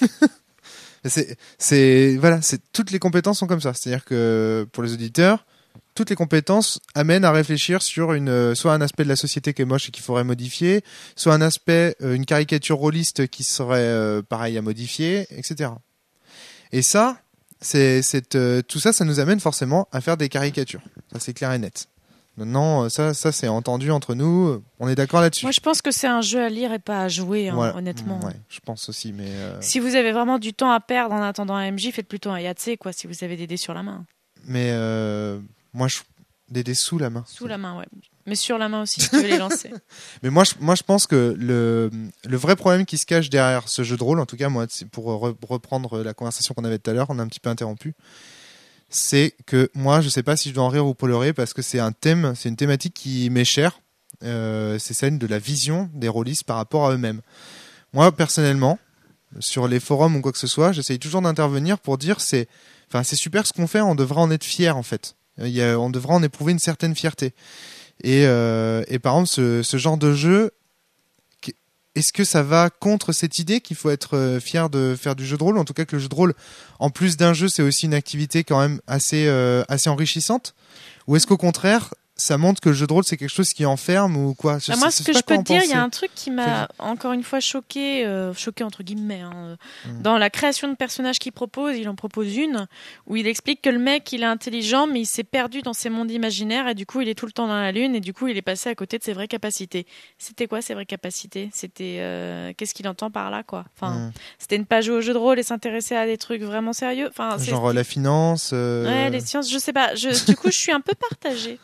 C'est, c'est, voilà, c'est, toutes les compétences sont comme ça. C'est-à-dire que pour les auditeurs, toutes les compétences amènent à réfléchir sur une, euh, soit un aspect de la société qui est moche et qu'il faudrait modifier, soit un aspect, euh, une caricature rôliste qui serait euh, pareil à modifier, et cetera. Et ça, c'est, c'est euh, tout ça, ça nous amène forcément à faire des caricatures. Ça, c'est clair et net. Maintenant, ça, ça c'est entendu entre nous. On est d'accord là-dessus. Moi, je pense que c'est un jeu à lire et pas à jouer, hein, Voilà. honnêtement. Ouais, je pense aussi, mais. Euh... Si vous avez vraiment du temps à perdre en attendant un M J, faites plutôt un Yahtzee, quoi, si vous avez des dés sur la main. Mais euh, moi, je... des dés sous la main. Sous la main, ouais. Mais sur la main aussi, si tu veux les lancer. Mais moi je, moi, je pense que le, le vrai problème qui se cache derrière ce jeu de rôle, en tout cas, moi, c'est pour re- reprendre la conversation qu'on avait tout à l'heure, on a un petit peu interrompu, c'est que moi, je sais pas si je dois en rire ou pleurer parce que c'est un thème, c'est une thématique qui m'est chère. Euh, c'est celle de la vision des rôlistes par rapport à eux-mêmes. Moi, personnellement, sur les forums ou quoi que ce soit, j'essaye toujours d'intervenir pour dire c'est, enfin, c'est super ce qu'on fait, on devrait en être fier en fait. Il y a, on devrait en éprouver une certaine fierté. Et, euh, et par exemple, ce, ce genre de jeu, est-ce que ça va contre cette idée qu'il faut être fier de faire du jeu de rôle ? En tout cas, que le jeu de rôle, en plus d'un jeu, c'est aussi une activité quand même assez, euh, assez enrichissante ? Ou est-ce qu'au contraire, ça montre que le jeu de rôle, c'est quelque chose qui enferme ou quoi ? Je Ah, sais, moi, je ce sais que pas je quoi peux en te dire, il y penser. a un truc qui m'a encore une fois choqué, euh, choqué entre guillemets. Hein, euh, Mm. Dans la création de personnages qu'il propose, il en propose une où il explique que le mec, il est intelligent, mais il s'est perdu dans ses mondes imaginaires et du coup, il est tout le temps dans la lune et du coup, il est passé à côté de ses vraies capacités. C'était quoi ses vraies capacités ? C'était euh, qu'est-ce qu'il entend par là, quoi ? Enfin, Mm. c'était ne pas jouer au jeu de rôle et s'intéresser à des trucs vraiment sérieux. Enfin, c'est- Genre euh, la finance. euh, ouais, les sciences, je sais pas. Je, du coup, je suis un peu partagée.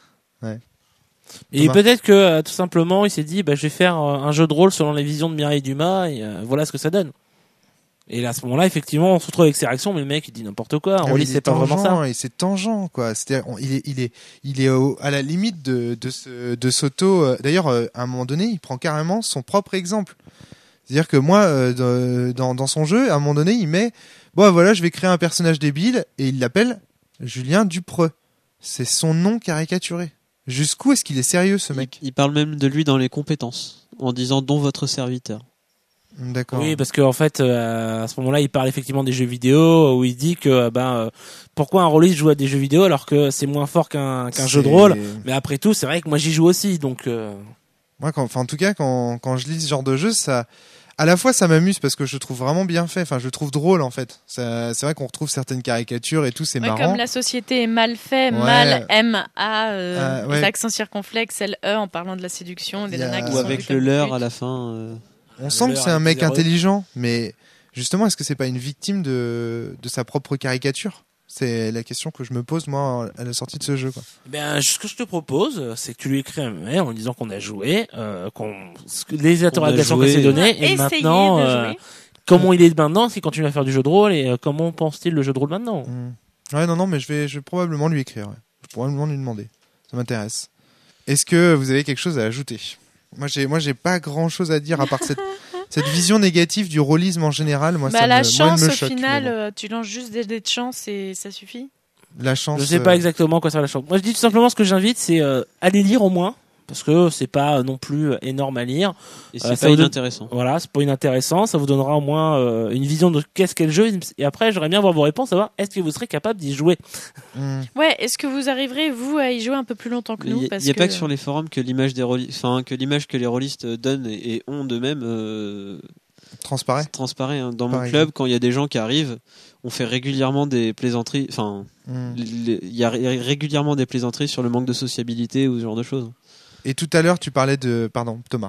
Et Thomas. peut-être que euh, tout simplement il s'est dit bah, je vais faire euh, un jeu de rôle selon les visions de Mireille Dumas et euh, voilà ce que ça donne. Et là, à ce moment-là, effectivement, on se retrouve avec ces réactions, mais le mec il dit n'importe quoi. Ah, On mais lit il est c'est pas vraiment ça. tangent, et c'est tangent quoi. C'est-à-dire, on- il est, il est, il est au- à la limite de, de, se- de s'auto. euh, D'ailleurs, euh, à un moment donné, il prend carrément son propre exemple. C'est-à-dire que moi, euh, de- dans, dans son jeu, à un moment donné, il met, bon voilà, je vais créer un personnage débile et il l'appelle Julien Dupreux. C'est son nom caricaturé. Jusqu'où est-ce qu'il est sérieux ce mec ? Il, il parle même de lui dans les compétences, en disant dont votre serviteur. D'accord. Oui, parce qu'en fait, euh, à ce moment-là, il parle effectivement des jeux vidéo, où il dit que euh, ben euh, pourquoi un rôliste joue à des jeux vidéo alors que c'est moins fort qu'un qu'un jeu de C'est- rôle. Mais après tout, c'est vrai que moi j'y joue aussi, donc. Euh... Moi, quand, enfin, en tout cas, quand, quand je lis ce genre de jeu, ça, à la fois, ça m'amuse parce que je le trouve vraiment bien fait. Enfin, je le trouve drôle, en fait. Ça, c'est vrai qu'on retrouve certaines caricatures et tout, c'est Ouais, marrant. comme la société est mal fait, Ouais. mal M A, euh, Ah, ouais. les accents circonflexes, L E en parlant de la séduction, des Il y a- nanas qui Ils Ou sont avec vues le comme leur putes. à la fin. euh, On sent que L'heure c'est un avec mec zéro. intelligent, mais justement, est-ce que c'est pas une victime de, de sa propre caricature ? C'est la question que je me pose, moi, à la sortie de ce jeu, quoi. Ben, ce que je te propose, c'est que tu lui écris un mail en lui disant qu'on a joué, euh, qu'on ce que- les interrogations joué. qu'elle s'est données, On a et essayé maintenant, de euh, jouer. comment il est maintenant, s'il continue à faire du jeu de rôle, et euh, comment pense-t-il le jeu de rôle maintenant. Hmm. Ouais, non, non, mais je vais, je vais probablement lui écrire. Ouais. Je vais probablement lui demander. Ça m'intéresse. Est-ce que vous avez quelque chose à ajouter ? Moi, j'ai, moi, j'ai pas grand-chose à dire à part cette, cette vision négative du rôlisme en général. Moi, Bah, ça la me, moi, chance, elle me au choque, final, mais bon. euh, tu lances juste des dés de chance et ça suffit. La chance. Je sais pas euh, exactement quoi ça va la chance. Moi, je dis tout simplement ce que j'invite, c'est euh, aller lire au moins, parce que c'est pas non plus énorme à lire. Et Euh, c'est ça pas vous donne- inintéressant. Voilà, c'est pas inintéressant, ça vous donnera au moins euh, une vision de qu'est-ce qu'est le jeu. Et après, j'aimerais bien voir vos réponses, savoir est-ce que vous serez capable d'y jouer. hmm. Ouais, est-ce que vous arriverez, vous, à y jouer un peu plus longtemps que Il nous n'y a, parce y a que... pas que sur les forums que l'image des rôli- enfin que l'image que les rôlistes donnent et, et ont d'eux-mêmes euh, Transparaît. transparaît. hein. Dans mon Pareil. club, quand il y a des gens qui arrivent, on fait régulièrement des plaisanteries. Enfin, Hmm. les- il y a ré- régulièrement des plaisanteries sur le manque de sociabilité ou ce genre de choses. Et tout à l'heure, tu parlais de, pardon, Thomas.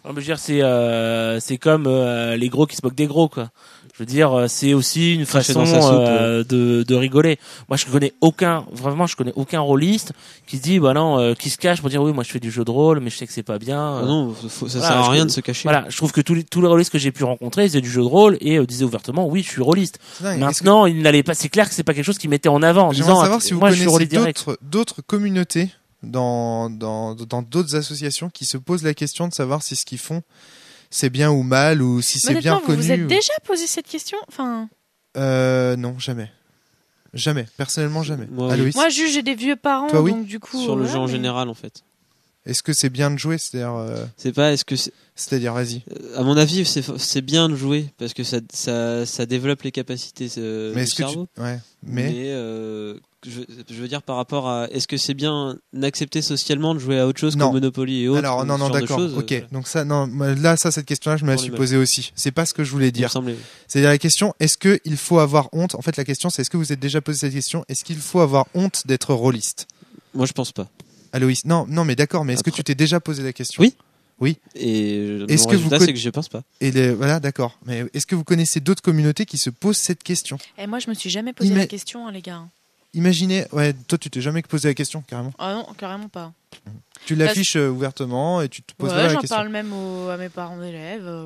Non, mais je veux dire, c'est euh, c'est comme euh, les gros qui se moquent des gros, quoi. Je veux dire, euh, c'est aussi une Cracher façon dans sa soupe, euh, de de rigoler. Moi, je connais aucun, vraiment, je connais aucun rôliste qui se dit, bah non, euh, qui se cache pour dire oui, moi je fais du jeu de rôle, mais je sais que c'est pas bien. Ah non, faut- ça Voilà, sert à je rien trouve- de se cacher. Voilà, je trouve que tous les tous les rôlistes que j'ai pu rencontrer, ils faisaient du jeu de rôle et euh, disaient ouvertement, oui, je suis rôliste. C'est dingue. Est-ce que- Maintenant, ils n'allaient pas. C'est clair que c'est pas quelque chose qu'ils mettaient en avant en J'aimerais disant, savoir si vous moi, je suis connaissez rôliste direct. d'autres d'autres communautés dans dans dans d'autres associations qui se posent la question de savoir si ce qu'ils font c'est bien ou mal ou si c'est bien Honnêtement, vous reconnu. vous êtes ou- déjà posé cette question? Enfin, Euh, non, jamais. Jamais. Personnellement, jamais. Moi, Aloïs, moi, juste, j'ai des vieux parents, Toi, oui. donc du coup. Sur le voilà, jeu en mais- général, en fait. est-ce que c'est bien de jouer? C'est-à-dire, euh, C'est pas, est-ce que c'est- c'est-à-dire, vas-y. euh, à mon avis, c'est c'est bien de jouer parce que ça ça ça développe les capacités euh, Mais du est-ce que cerveau. tu, ouais. Mais, euh, je, je veux dire par rapport à est-ce que c'est bien accepté socialement de jouer à autre chose Non. que Monopoly et autres alors, non, ce non, genre de d'accord. choses, Ok. euh, Donc ça, non, moi, là, ça, cette question-là, je me la Pour suis les posée aussi. C'est pas ce que je voulais il me dire. semblait. C'est-à-dire la question, est-ce que il faut avoir honte? En fait, la question, c'est est-ce que vous êtes déjà posé cette question? Est-ce qu'il faut avoir honte d'être rôliste? Moi, je pense pas. Aloïs, non, non, mais d'accord. Mais est-ce que Après- tu t'es déjà posé la question? Oui. Oui. Et le Est-ce que vous résultat, conna- c'est que je pense pas. Et les, voilà, d'accord. Mais est-ce que vous connaissez d'autres communautés qui se posent cette question? Et moi, je me suis jamais posé Ima- la question, hein, les gars. Imaginez, ouais, toi, tu t'es jamais posé la question, carrément. Ah non, carrément pas. Tu l'affiches euh, ouvertement et tu te poses Ouais, là la j'en question. parle même aux- à mes parents d'élèves. euh.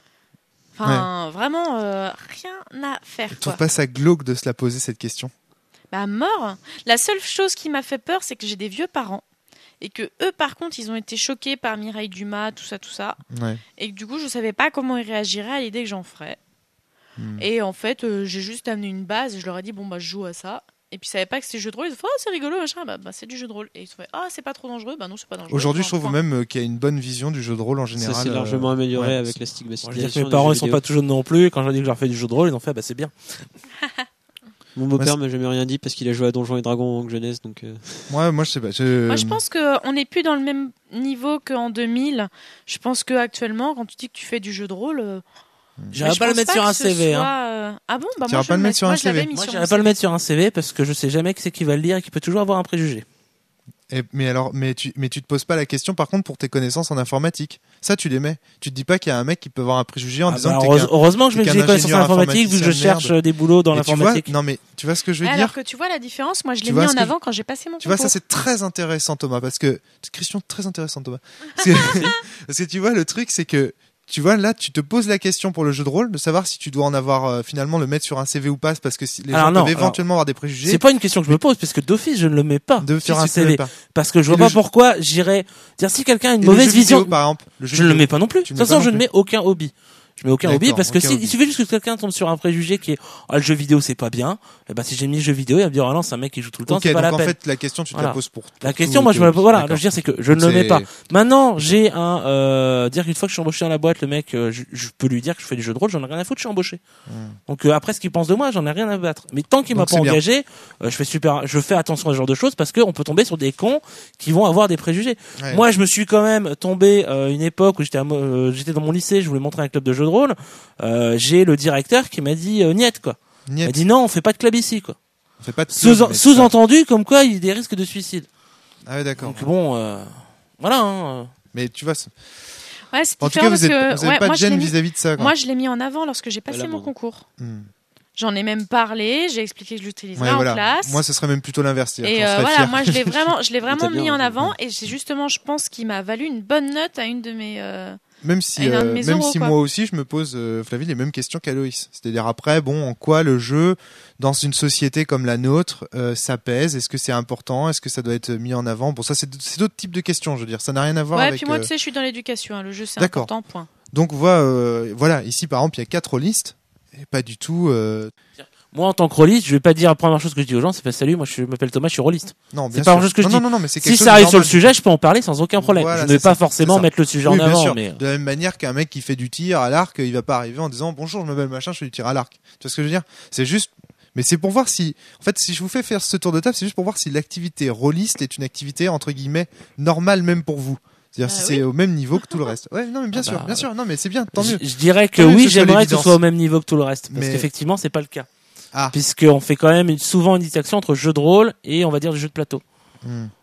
Enfin, vraiment, euh, rien à faire, Tu quoi. trouves pas ça glauque de se la poser cette question? Bah, mort. La seule chose qui m'a fait peur, c'est que j'ai des vieux parents. Et que eux, par contre, ils ont été choqués par Mireille Dumas, tout ça, tout ça. Ouais. Et que du coup, je savais pas comment ils réagiraient à l'idée que j'en ferais. Hmm. Et en fait, euh, j'ai juste amené une base et je leur ai dit, bon, bah, je joue à ça. Et puis, ils savaient pas que c'était jeu de rôle. Ils ont fait, oh, c'est rigolo, machin. Bah, bah c'est du jeu de rôle. Et ils se fait, ah, c'est pas trop dangereux. Bah, non, c'est pas dangereux. Aujourd'hui, Enfin, je trouve point. même euh, qu'il y a une bonne vision du jeu de rôle en général. Ça s'est euh, largement amélioré ouais. avec la Moi, stigmatisation. je veux dire que des mes parents jeux ils sont vidéo. pas tout jeunes non plus. Quand j'ai dit que je leur fais du jeu de rôle, ils ont fait bah c'est bien. Mon beau-père Moi, m'a jamais rien dit parce qu'il a joué à Donjons et Dragons en jeunesse, donc. euh, Ouais, moi, je sais pas. je- Moi, je pense qu'on n'est plus dans le même niveau qu'en deux mille. Je pense qu'actuellement, quand tu dis que tu fais du jeu de rôle. euh, J'irais bah, je pas le pense mettre sur que un ce C V. soit, Hein. euh, Ah bon bah Tu moi, iras je pas le mettre sur moi, un je l'avais C V. mis Moi, sur j'irais mon pas le C V. mettre sur un C V parce que je sais jamais qui c'est qui va le lire et qui peut toujours avoir un préjugé. Et- mais alors, mais tu, mais tu te poses pas la question, par contre, pour tes connaissances en informatique. Ça, tu les mets. Tu te dis pas qu'il y a un mec qui peut avoir un préjugé en Ah disant bah, que t'es heureuse- qu'un- heureusement que je t'es mets qu'un des connaissances en ingénieur informatique vu que je informaticien de cherche euh, des boulots dans Et tu vois, l'informatique. non mais tu vois ce que je veux Ouais, dire? alors que tu vois la différence, moi je Tu l'ai vois mis ce en que avant quand j'ai passé mon Tu vois, ça concours. c'est très intéressant, Thomas, parce que c'est une question très intéressante, Thomas. Parce que, parce que tu vois, le truc, c'est que tu vois, là, tu te poses la question pour le jeu de rôle de savoir si tu dois en avoir euh, finalement le mettre sur un C V ou pas, parce que si- les Alors gens non, peuvent alors, éventuellement avoir des préjugés. C'est pas une question que je me pose parce que d'office je ne le mets pas De sur fils, un tu le mets C V pas. parce que je vois Et pas le jeu- pourquoi j'irais dire si quelqu'un a une Et le mauvaise jeu vision. vidéo, par exemple, le jeu Je ne le vidéo. mets pas non plus. De Tu toute le mets façon, pas je non ne plus. mets aucun hobby. Je mets aucun hobby D'accord, parce que aucun si, hobby. il suffit juste que quelqu'un tombe sur un préjugé qui est oh, le jeu vidéo c'est pas bien. Et ben si j'ai mis jeu vidéo, il va me dire ah non c'est un mec qui joue tout le temps, Ok, c'est pas donc la en peine. fait, la question, tu te Voilà. la poses pour. pour La tout question, moi, tes je me la hobbies. voilà. D'accord. Je veux dire, c'est que je ne le C'est- mets pas. Maintenant, j'ai un, euh, dire qu'une fois que je suis embauché dans la boîte, le mec, euh, je, je peux lui dire que je fais du jeu de rôle, j'en ai rien à foutre, je suis embauché. Hmm. Donc, euh, après, ce qu'il pense de moi, j'en ai rien à battre. Mais tant qu'il m'a Donc, pas c'est bien. engagé, euh, je fais super, je fais attention à ce genre de choses parce qu'on peut tomber sur des cons qui vont avoir des préjugés. Ouais. Moi, je me suis quand même tombé, euh, une époque où j'étais, à mo- euh, j'étais dans mon lycée, je voulais montrer un club de jeu de rôle, euh, j'ai le directeur qui m'a dit, euh, niet, quoi. Il Niet. m'a dit non, on fait pas de club ici, quoi. On fait pas de Sous- club, mais Sous-entendu, comme quoi, il y a des risques de suicide. ça- Ah ouais, d'accord. Donc bon, euh, voilà, hein. Mais tu vois, c'est- Ouais, c'est en tout différent cas, parce vous êtes, que vous avez ouais, pas moi, de je l'ai gêne mis- vis-à-vis de ça. quoi. moi je l'ai mis en avant lorsque j'ai passé Voilà, mon moi. concours. Hmm. J'en ai même parlé, j'ai expliqué que je l'utiliserais Ouais, en voilà. classe. Moi, ce serait même plutôt l'inverse. c'est-à-dire Et qu'on euh, serait voilà, fiers. moi je l'ai vraiment, je l'ai vraiment t'as bien mis en raison. avant et c'est justement, je pense, qui m'a valu une bonne note à une de mes. euh, Même si, Et d'un de euh, mes même oraux, si quoi. moi aussi je me pose, euh, Flavie, les mêmes questions qu'Aloïs. C'est-à-dire après, bon, en quoi le jeu, dans une société comme la nôtre, euh, ça pèse? Est-ce que c'est important? Est-ce que ça doit être mis en avant? Bon, ça c'est c'est d'autres types de questions, je veux dire. Ça n'a rien à voir Ouais, avec. puis moi, euh, tu sais, je suis dans l'éducation. hein, Le jeu, c'est D'accord. important. Point. Donc voilà, euh, voilà, ici par exemple, il y a quatre listes. Et pas du tout. euh, Moi, en tant que rôliste, je vais pas dire la première chose que je dis aux gens, c'est pas salut, moi je m'appelle Thomas, je suis rôliste. Non, bien C'est pas sûr. quelque chose que je non, dis. non, non, non, mais c'est quelque Si chose ça de arrive sur le normal. sujet, je peux en parler sans aucun problème. Voilà, je ne vais c'est pas ça, forcément c'est ça. mettre le sujet Oui, en bien avant, sûr. mais De la même manière qu'un mec qui fait du tir à l'arc, il va pas arriver en disant bonjour, je m'appelle machin, je fais du tir à l'arc. Tu vois ce que je veux dire? C'est juste. Mais c'est pour voir si, en fait, si je vous fais faire ce tour de table, c'est juste pour voir si l'activité rôliste est une activité entre guillemets normale même pour vous. C'est-à-dire Ah si oui. c'est au même niveau que tout le reste. Ouais, non, mais bien Ah sûr, bah, bien sûr. Non, mais c'est bien, tant mieux. je, je dirais que Tant mieux que oui, ce soit j'aimerais que ce l'évidence. soit au même niveau que tout le reste, parce Mais- qu'effectivement, c'est pas le cas. Ah. Puisqu'on fait quand même une- souvent une distinction entre jeu de rôle et on va dire du jeu de plateau. Hmm.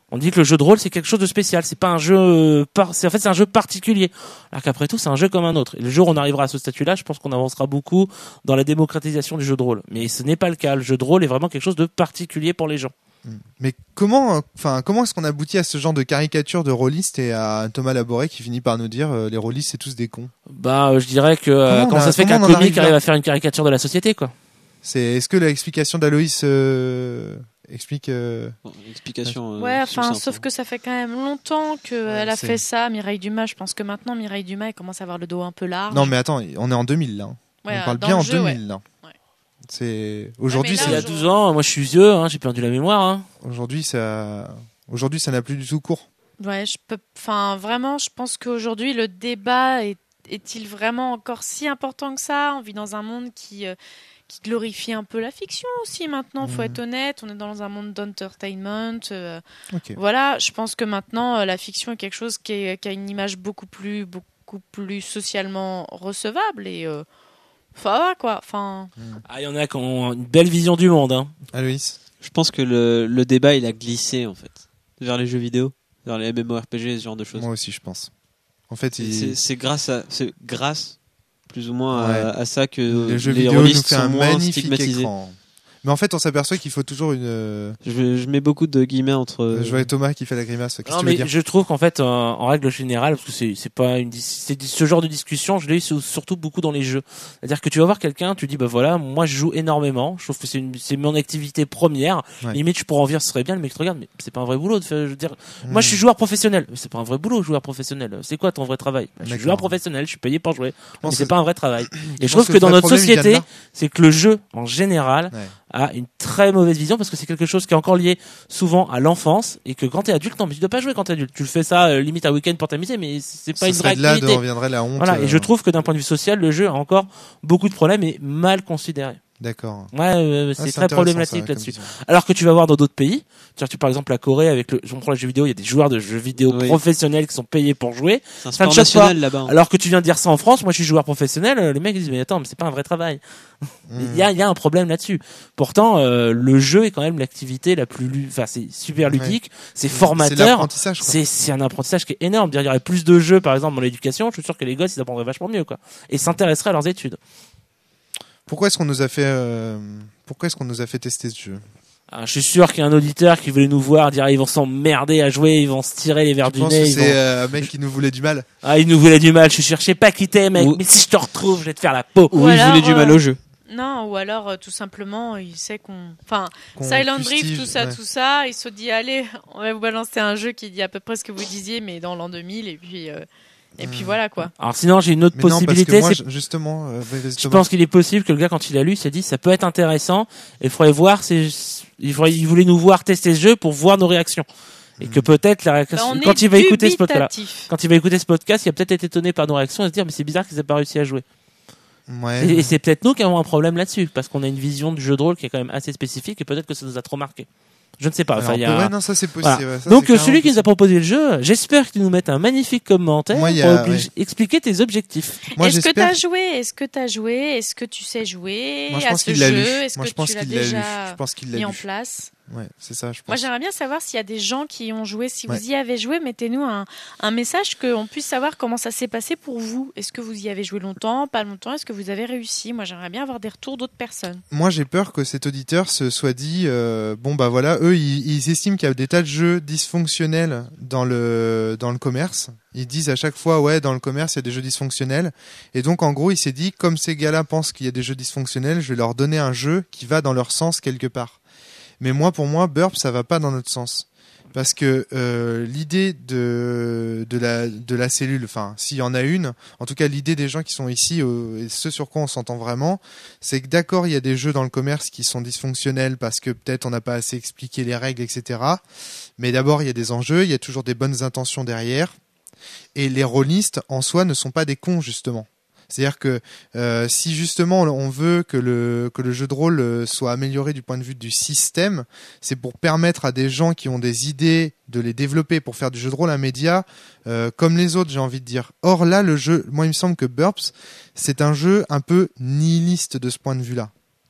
On dit que le jeu de rôle c'est quelque chose de spécial, c'est pas un jeu euh, par... c'est en fait c'est un jeu particulier. Alors qu'après tout c'est un jeu comme un autre. Et le jour où on arrivera à ce statut-là, je pense qu'on avancera beaucoup dans la démocratisation du jeu de rôle. Mais ce n'est pas le cas. Le jeu de rôle est vraiment quelque chose de particulier pour les gens. Mais comment, enfin, comment est-ce qu'on aboutit à ce genre de caricature de rôlistes et à Thomas Laboré qui finit par nous dire euh, les rôlistes c'est tous des cons? Bah, euh, je dirais que euh, Comment comment on a- ça se fait comment qu'un on en comique arrive là arrive à faire une caricature de la société, quoi. C'est, est-ce que l'explication d'Aloïs euh, explique euh, Bon, explication. euh, Ouais, enfin, succincte, sauf hein. que ça fait quand même longtemps qu'elle a c'est- fait ça, Mireille Dumas. Je pense que maintenant, Mireille Dumas, elle commence à avoir le dos un peu large. Non, mais attends, on est en deux mille là. hein. Ouais, on parle dans bien le en jeu, ouais. deux mille là. Ouais. C'est aujourd'hui, là, Il y a c'est aujourd'hui- douze ans, moi je suis vieux, hein, j'ai perdu la mémoire. Hein. aujourd'hui ça, aujourd'hui ça n'a plus du tout cours. Ouais, je peux. Enfin, vraiment, je pense qu'aujourd'hui, le débat est, est-il vraiment encore si important que ça? On vit dans un monde qui, euh, qui glorifie un peu la fiction aussi maintenant, faut Mhm. être honnête. On est dans un monde d'entertainment. euh, Ok. Voilà, je pense que maintenant, euh, la fiction est quelque chose qui, est- qui a une image beaucoup plus, beaucoup plus socialement recevable et. Euh, Enfin, va, quoi. Enfin, Ah, il y en a qui ont une belle vision du monde. Hein. Aloïs. Je pense que le, le débat il a glissé en fait vers les jeux vidéo, vers les MMORPG, ce genre de choses. Moi aussi, je pense. En fait, C'est- il- C'est c'est grâce à, c'est grâce plus ou moins à, Ouais. à ça que le jeu les vidéo nous rôlistes fait sont un moins magnifique stigmatisés. écran. Mais en fait, on s'aperçoit qu'il faut toujours une. euh, Je, je mets beaucoup de guillemets entre. Je vois Thomas qui fait la grimace. Qu'est-ce que Non, tu veux mais dire? je trouve qu'en fait, euh, en règle générale, parce que c'est c'est pas une dis- c'est ce genre de discussion, je l'ai eu sou- surtout beaucoup dans les jeux. C'est-à-dire que tu vas voir quelqu'un, tu dis bah voilà, moi je joue énormément, je trouve que c'est une c'est mon activité première. Ouais. Limite, je pourrais en vivre, ce serait bien. Le mec te regarde, mais c'est pas un vrai boulot. De faire, je veux dire, Hmm. moi je suis joueur professionnel, mais c'est pas un vrai boulot, joueur professionnel. C'est quoi ton vrai travail? Bah, je suis D'accord. joueur professionnel, je suis payé pour jouer, mais pense c'est que- pas un vrai travail. Et je pense trouve que, que dans le notre problème, il vient de société, là. c'est que le jeu en général Ouais. a une très mauvaise vision parce que c'est quelque chose qui est encore lié souvent à l'enfance et que quand t'es adulte, non mais tu dois pas jouer quand t'es adulte. Tu le fais ça euh, limite un week-end pour t'amuser, mais c'est pas Ce une vraie serait de là activité. d'où reviendrait la honte. Voilà, euh, et je trouve que d'un point de vue social, le jeu a encore beaucoup de problèmes et mal considéré. D'accord. Ouais, euh, Ah, c'est très intéressant, problématique ça, comme là-dessus. vision. Alors que tu vas voir dans d'autres pays, tu par exemple la Corée avec le, je prends les jeux vidéo, il y a des joueurs de jeux vidéo Oui. professionnels qui sont payés pour jouer. C'est un Ça ne sport choque pas. national là-bas. hein. Alors que tu viens de dire ça en France, moi je suis joueur professionnel, euh, les mecs ils disent mais attends, mais c'est pas un vrai travail. Hmm. Il y a, il y a un problème là-dessus. Pourtant, euh, le jeu est quand même l'activité la plus, lu- enfin c'est super ludique, c'est C'est formateur. l'apprentissage, quoi. C'est c'est un apprentissage qui est énorme. Il y aurait plus de jeux, par exemple, dans l'éducation. Je suis sûr que les gosses, ils apprendraient vachement mieux, quoi. Et s'intéresseraient à leurs études. Pourquoi est-ce qu'on nous a fait, euh, pourquoi est-ce qu'on nous a fait tester ce jeu? Ah, je suis sûr qu'il y a un auditeur qui voulait nous voir dire ah, ils vont s'emmerder à jouer, ils vont se tirer les verres Je du pense nez. que Ils c'est vont... euh, un mec qui nous voulait du mal. Ah, ils nous voulaient du mal. Je suis sûr, je sais pas quitter, mec. Ou- Mais si je te retrouve, je vais te faire la peau. Ou Ou il alors, voulait du mal euh, au jeu. non, ou alors euh, tout simplement, il sait qu'on. Enfin, Qu'on Silent fustige, Drift, tout ça, ouais. tout ça, il se dit allez, on va vous balancer un jeu qui dit à peu près ce que vous disiez, mais dans l'an deux mille, et puis, euh, et puis Hmm. voilà quoi. Alors sinon, j'ai une autre Mais non, parce possibilité. que moi, c'est je- justement, euh, vas-y, Je Thomas. pense qu'il est possible que le gars, quand il a lu, s'est dit ça peut être intéressant et il faudrait voir ses... il, faudrait... il voulait nous voir tester ce jeu pour voir nos réactions. Et que peut-être la réaction... Bah, on quand est il va écouter ce podcast, dubitatif. quand il va écouter ce podcast, il a peut-être été étonné par nos réactions et se dire mais c'est bizarre qu'ils aient pas réussi à jouer. Ouais. Et, et c'est peut-être nous qui avons un problème là-dessus parce qu'on a une vision du jeu de rôle qui est quand même assez spécifique et peut-être que ça nous a trop marqué. Je ne sais pas. Alors, Enfin, il y a... ouais, non, ça c'est possible. Voilà. ouais, ça, Donc c'est euh, celui carrément qui nous a possible. proposé le jeu, j'espère que tu nous mettes un magnifique commentaire Moi, il y pour a- oblige- ouais. expliquer tes objectifs. Moi, Est-ce que j'espère- t'as joué Est-ce que t'as joué Est-ce que tu sais jouer Moi, je à pense ce qu'il l'a jeu lu. Est-ce Moi, que je pense tu l'as qu'il l'a lu. déjà Je pense qu'il l'a mis en lu. place? Ouais, c'est ça, je pense. Moi, j'aimerais bien savoir s'il y a des gens qui y ont joué. Si Ouais. vous y avez joué, mettez-nous un, un message qu'on puisse savoir comment ça s'est passé pour vous. Est-ce que vous y avez joué longtemps, pas longtemps? Est-ce que vous avez réussi? Moi, j'aimerais bien avoir des retours d'autres personnes. Moi, j'ai peur que cet auditeur se soit dit, euh, bon bah voilà, eux, ils, ils estiment qu'il y a des tas de jeux dysfonctionnels dans le dans le commerce. Ils disent à chaque fois, ouais, dans le commerce, il y a des jeux dysfonctionnels. Et donc, en gros, il s'est dit, comme ces gars-là pensent qu'il y a des jeux dysfonctionnels, je vais leur donner un jeu qui va dans leur sens quelque part. Mais moi, pour moi, Burp, ça va pas dans notre sens. Parce que euh, l'idée de, de, la, de la cellule, enfin, s'il y en a une, en tout cas l'idée des gens qui sont ici, euh, et ce sur quoi on s'entend vraiment, c'est que d'accord, il y a des jeux dans le commerce qui sont dysfonctionnels parce que peut-être on n'a pas assez expliqué les règles, et cetera. Mais d'abord, il y a des enjeux, il y a toujours des bonnes intentions derrière. Et les rôlistes, en soi, ne sont pas des cons, justement. C'est-à-dire que euh, si justement on veut que le que le jeu de rôle euh, soit amélioré du point de vue du système, c'est pour permettre à des gens qui ont des idées de les développer pour faire du jeu de rôle un média euh, comme les autres, j'ai envie de dire. Or là, le jeu, moi il me semble que Burps, c'est un jeu un peu nihiliste de ce point de vue-là.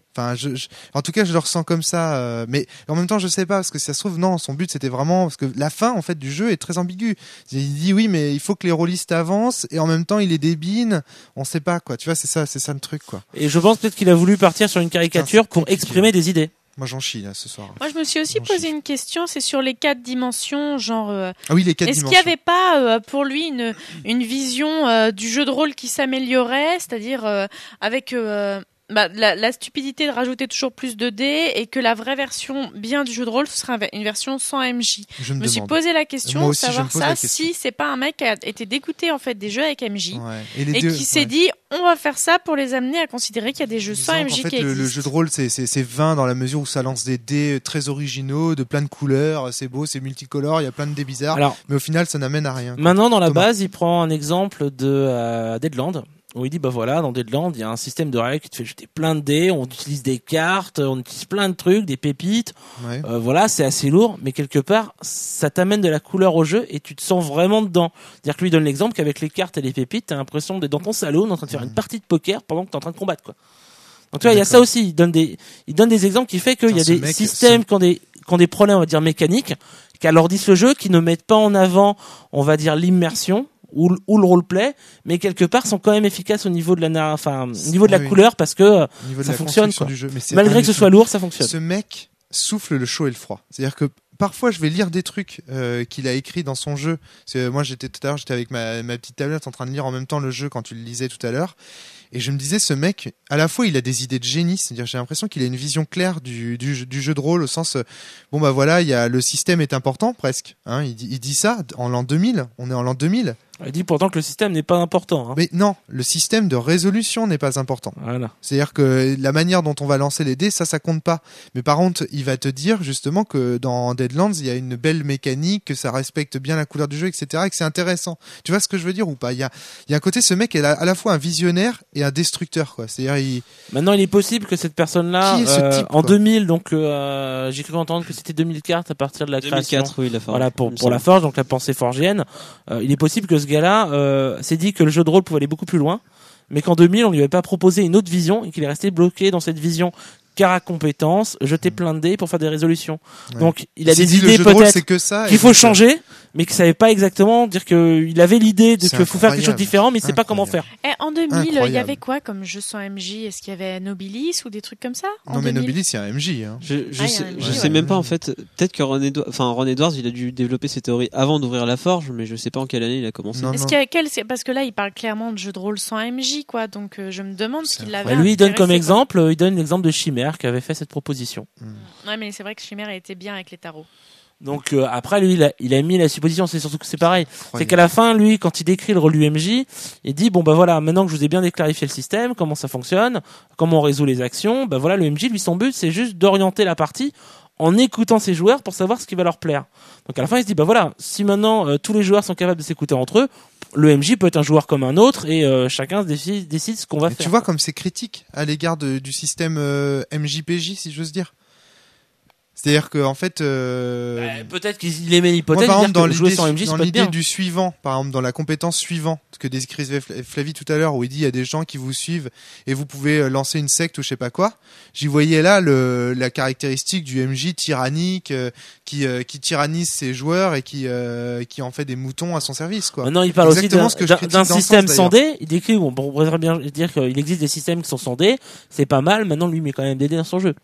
Enfin, je, je, en tout cas, je le ressens comme ça. Euh, mais en même temps, je sais pas parce que si ça se trouve, non, son but c'était vraiment parce que la fin, en fait, du jeu est très ambiguë. Il dit oui, mais il faut que les rôlistes avancent et en même temps, il les débine. On sait pas quoi. Tu vois, c'est ça, c'est ça le truc quoi. Et je pense peut-être qu'il a voulu partir sur une caricature Putain, pour compliqué. exprimer des idées. Moi, j'en chie là ce soir. Moi, je me suis aussi J'en posé chie. une question, c'est sur les quatre dimensions, genre. euh, Ah oui, les quatre Est-ce qu'il dimensions. n'y avait pas euh, pour lui une, une vision euh, du jeu de rôle qui s'améliorait, c'est-à-dire euh, avec euh, bah, la, la stupidité de rajouter toujours plus de dés et que la vraie version bien du jeu de rôle, ce serait une version sans M J. Je Je me me suis demande. posé la question, Moi aussi, je savoir me pose ça, la question. si c'est pas un mec qui a été dégoûté en fait des jeux avec M J Ouais. Et, les et deux, qui s'est ouais. dit on va faire ça pour les amener à considérer qu'il y a des jeux sans Disons M J qu'en fait, qui le, existent. le jeu de rôle, c'est, c'est, c'est vain dans la mesure où ça lance des dés très originaux, de plein de couleurs, c'est beau, c'est multicolore, il y a plein de dés bizarres, Alors, mais au final, ça n'amène à rien. quoi. maintenant, dans la Thomas. base, il prend un exemple de euh, Deadland, où il dit, bah voilà, dans Deadland, il y a un système de règles qui te fait jeter plein de dés, on utilise des cartes, on utilise plein de trucs, des pépites, Ouais. euh, voilà, c'est assez lourd, mais quelque part, ça t'amène de la couleur au jeu et tu te sens vraiment dedans. C'est-à-dire que lui donne l'exemple qu'avec les cartes et les pépites, t'as l'impression d'être dans ton salon, en train de faire une partie de poker pendant que t'es en train de combattre, quoi. Donc tu vois, il y a ça D'accord. aussi, il donne des, il donne des exemples qui fait qu'il y a Putain, ce des mec, systèmes ce- qui ont des, qui ont des problèmes, on va dire, mécaniques, qui alourdissent le jeu, qui ne mettent pas en avant, on va dire, l'immersion, ou, le- ou le roleplay, mais quelque part sont quand même efficaces au niveau de la, narra- enfin, au niveau de la Ah oui. couleur, parce que, euh, Au niveau de ça la fonctionne, construction quoi. du jeu, mais c'est malgré que ce hallucinant. soit lourd, ça fonctionne. Ce mec souffle le chaud et le froid. C'est-à-dire que parfois, je vais lire des trucs euh, qu'il a écrit dans son jeu. Parce que moi, j'étais tout à l'heure, j'étais avec ma, ma petite tablette en train de lire en même temps le jeu quand tu le lisais tout à l'heure. Et je me disais, ce mec, à la fois, il a des idées de génie. C'est-à-dire, j'ai l'impression qu'il a une vision claire du, du, jeu- du jeu de rôle au sens, euh, bon bah voilà, il y a le système est important presque. Hein, il, dit, il dit ça en l'an deux mille. On est en l'an deux mille. Il dit pourtant que le système n'est pas important, hein. Mais non, le système de résolution n'est pas important. Voilà. C'est-à-dire que la manière dont on va lancer les dés, ça, ça compte pas. Mais par contre, il va te dire justement que dans Deadlands, il y a une belle mécanique, que ça respecte bien la couleur du jeu, et cetera, et que c'est intéressant. Tu vois ce que je veux dire ou pas? Il y a, il y a un côté, ce mec est à à la fois un visionnaire et un destructeur, quoi. C'est-à-dire, il... Maintenant, il est possible que cette personne-là, Qui est ce euh, type, en quoi deux mille, donc euh, j'ai cru entendre que c'était deux mille cartes à partir de la deux mille création. quatre, oui, la forge. Voilà, pour, il me pour la semble. forge, donc la pensée forgienne. Euh, il est possible que ce gars-là euh, s'est dit que le jeu de rôle pouvait aller beaucoup plus loin, mais qu'en deux mille, on lui avait pas proposé une autre vision et qu'il est resté bloqué dans cette vision car à compétence, jeter plein de dés pour faire des résolutions. Ouais. Donc, il a s'il des dit, le idées jeu de rôle, peut-être c'est que ça. qu'il et faut donc, changer, mais qu'il savait pas exactement dire que il avait l'idée de C'est qu'il faut faire quelque chose de incroyable. différent, mais il sait pas comment faire. Et en deux mille, il y Incroyable. avait quoi comme jeu sans M J? Est-ce qu'il y avait Nobilis ou des trucs comme ça en Non, mais deux mille? Nobilis, c'est un M J. Hein. Je, je, Ah, il y a sais, un je jeu, sais ouais. même pas en fait. Peut-être que Ron Edwards, enfin Ron Edwards, il a dû développer ses théories avant d'ouvrir la forge, mais je sais pas en quelle année il a commencé. Non, Est-ce non. qu'il y a quel... Parce que là, il parle clairement de jeu de rôle sans M J, quoi. Donc, euh, je me demande C'est s'il l'avait. Ouais, lui, il donne comme intéressé, exemple, euh, il donne l'exemple de Chimère qui avait fait cette proposition. quoi. Ouais, mais c'est vrai que Chimère était bien avec les tarots. Donc euh, après lui il a, il a mis la supposition, c'est surtout que c'est pareil, c'est Incroyable. qu'à la fin lui quand il décrit le rôle du M J, il dit bon bah voilà, maintenant que je vous ai bien déclarifié le système, comment ça fonctionne, comment on résout les actions, bah voilà le M J lui son but c'est juste d'orienter la partie en écoutant ses joueurs pour savoir ce qui va leur plaire. Donc à la fin il se dit bah voilà, si maintenant euh, tous les joueurs sont capables de s'écouter entre eux, le M J peut être un joueur comme un autre et euh, chacun décide, décide ce qu'on va Et faire. tu vois comme c'est critique à l'égard de- du système euh, M J P J, si j'ose dire. C'est-à-dire que en fait, euh, Bah, peut-être qu'il aimait moi, l'hypothèse par de exemple, dire dans que jouer l'idée, sans M J dans c'est pas l'idée bien. du suivant, par exemple, dans la compétence suivante, ce que décrivait Fla- Flavie tout à l'heure, où il dit il y a des gens qui vous suivent et vous pouvez euh, lancer une secte ou je sais pas quoi. J'y voyais là le, la caractéristique du M J tyrannique euh, qui euh, qui tyrannise ses joueurs et qui euh, qui en fait des moutons à son service, quoi. Maintenant, il parle aussi Exactement d'un ce que je d'un- critique d'un dans le système sens, sans dés. Il décrit, bon, on pourrait bien dire qu'il existe des systèmes qui sont sans dés. C'est pas mal. Maintenant, lui, il met quand même des dés dans son jeu.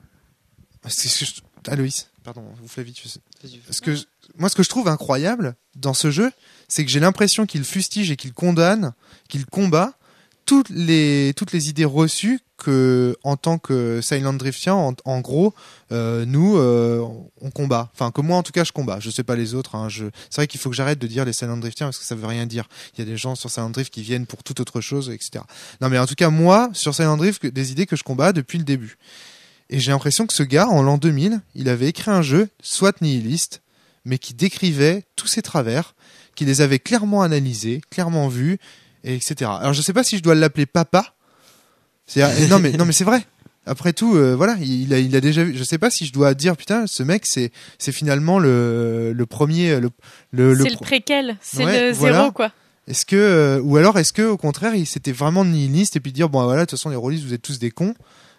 C'est ce que je... Aloïs, pardon, vous Flavie, tu sais. Ce que je- moi, ce que je trouve incroyable dans ce jeu, c'est que j'ai l'impression qu'il fustige et qu'il condamne, qu'il combat toutes les toutes les idées reçues que, en tant que Silent Driftien, en, en gros, euh, nous, euh, on combat. Enfin, que moi, en tout cas, je combat. Je sais pas les autres. Hein, je... C'est vrai qu'il faut que j'arrête de dire les Silent Driftiens parce que ça veut rien dire. Il y a des gens sur Silent Drift qui viennent pour toute autre chose, et cetera. Non, mais en tout cas, moi, sur Silent Drift, que- des idées que je combats depuis le début. Et j'ai l'impression que ce gars, en l'an deux mille, il avait écrit un jeu, soit nihiliste, mais qui décrivait tous ses travers, qui les avait clairement analysés, clairement vus, et etc. Alors je sais pas si je dois l'appeler papa. C'est non mais non mais c'est vrai. Après tout, euh, voilà, il a il a déjà vu. Je sais pas si je dois dire putain, ce mec c'est c'est finalement le le premier le le, le C'est le pro- préquel, c'est Ouais, le voilà. zéro, quoi. Est-ce que euh, ou alors est-ce que au contraire, il s'était vraiment nihiliste et puis dire bon voilà, de toute façon les rôlistes vous êtes tous des cons.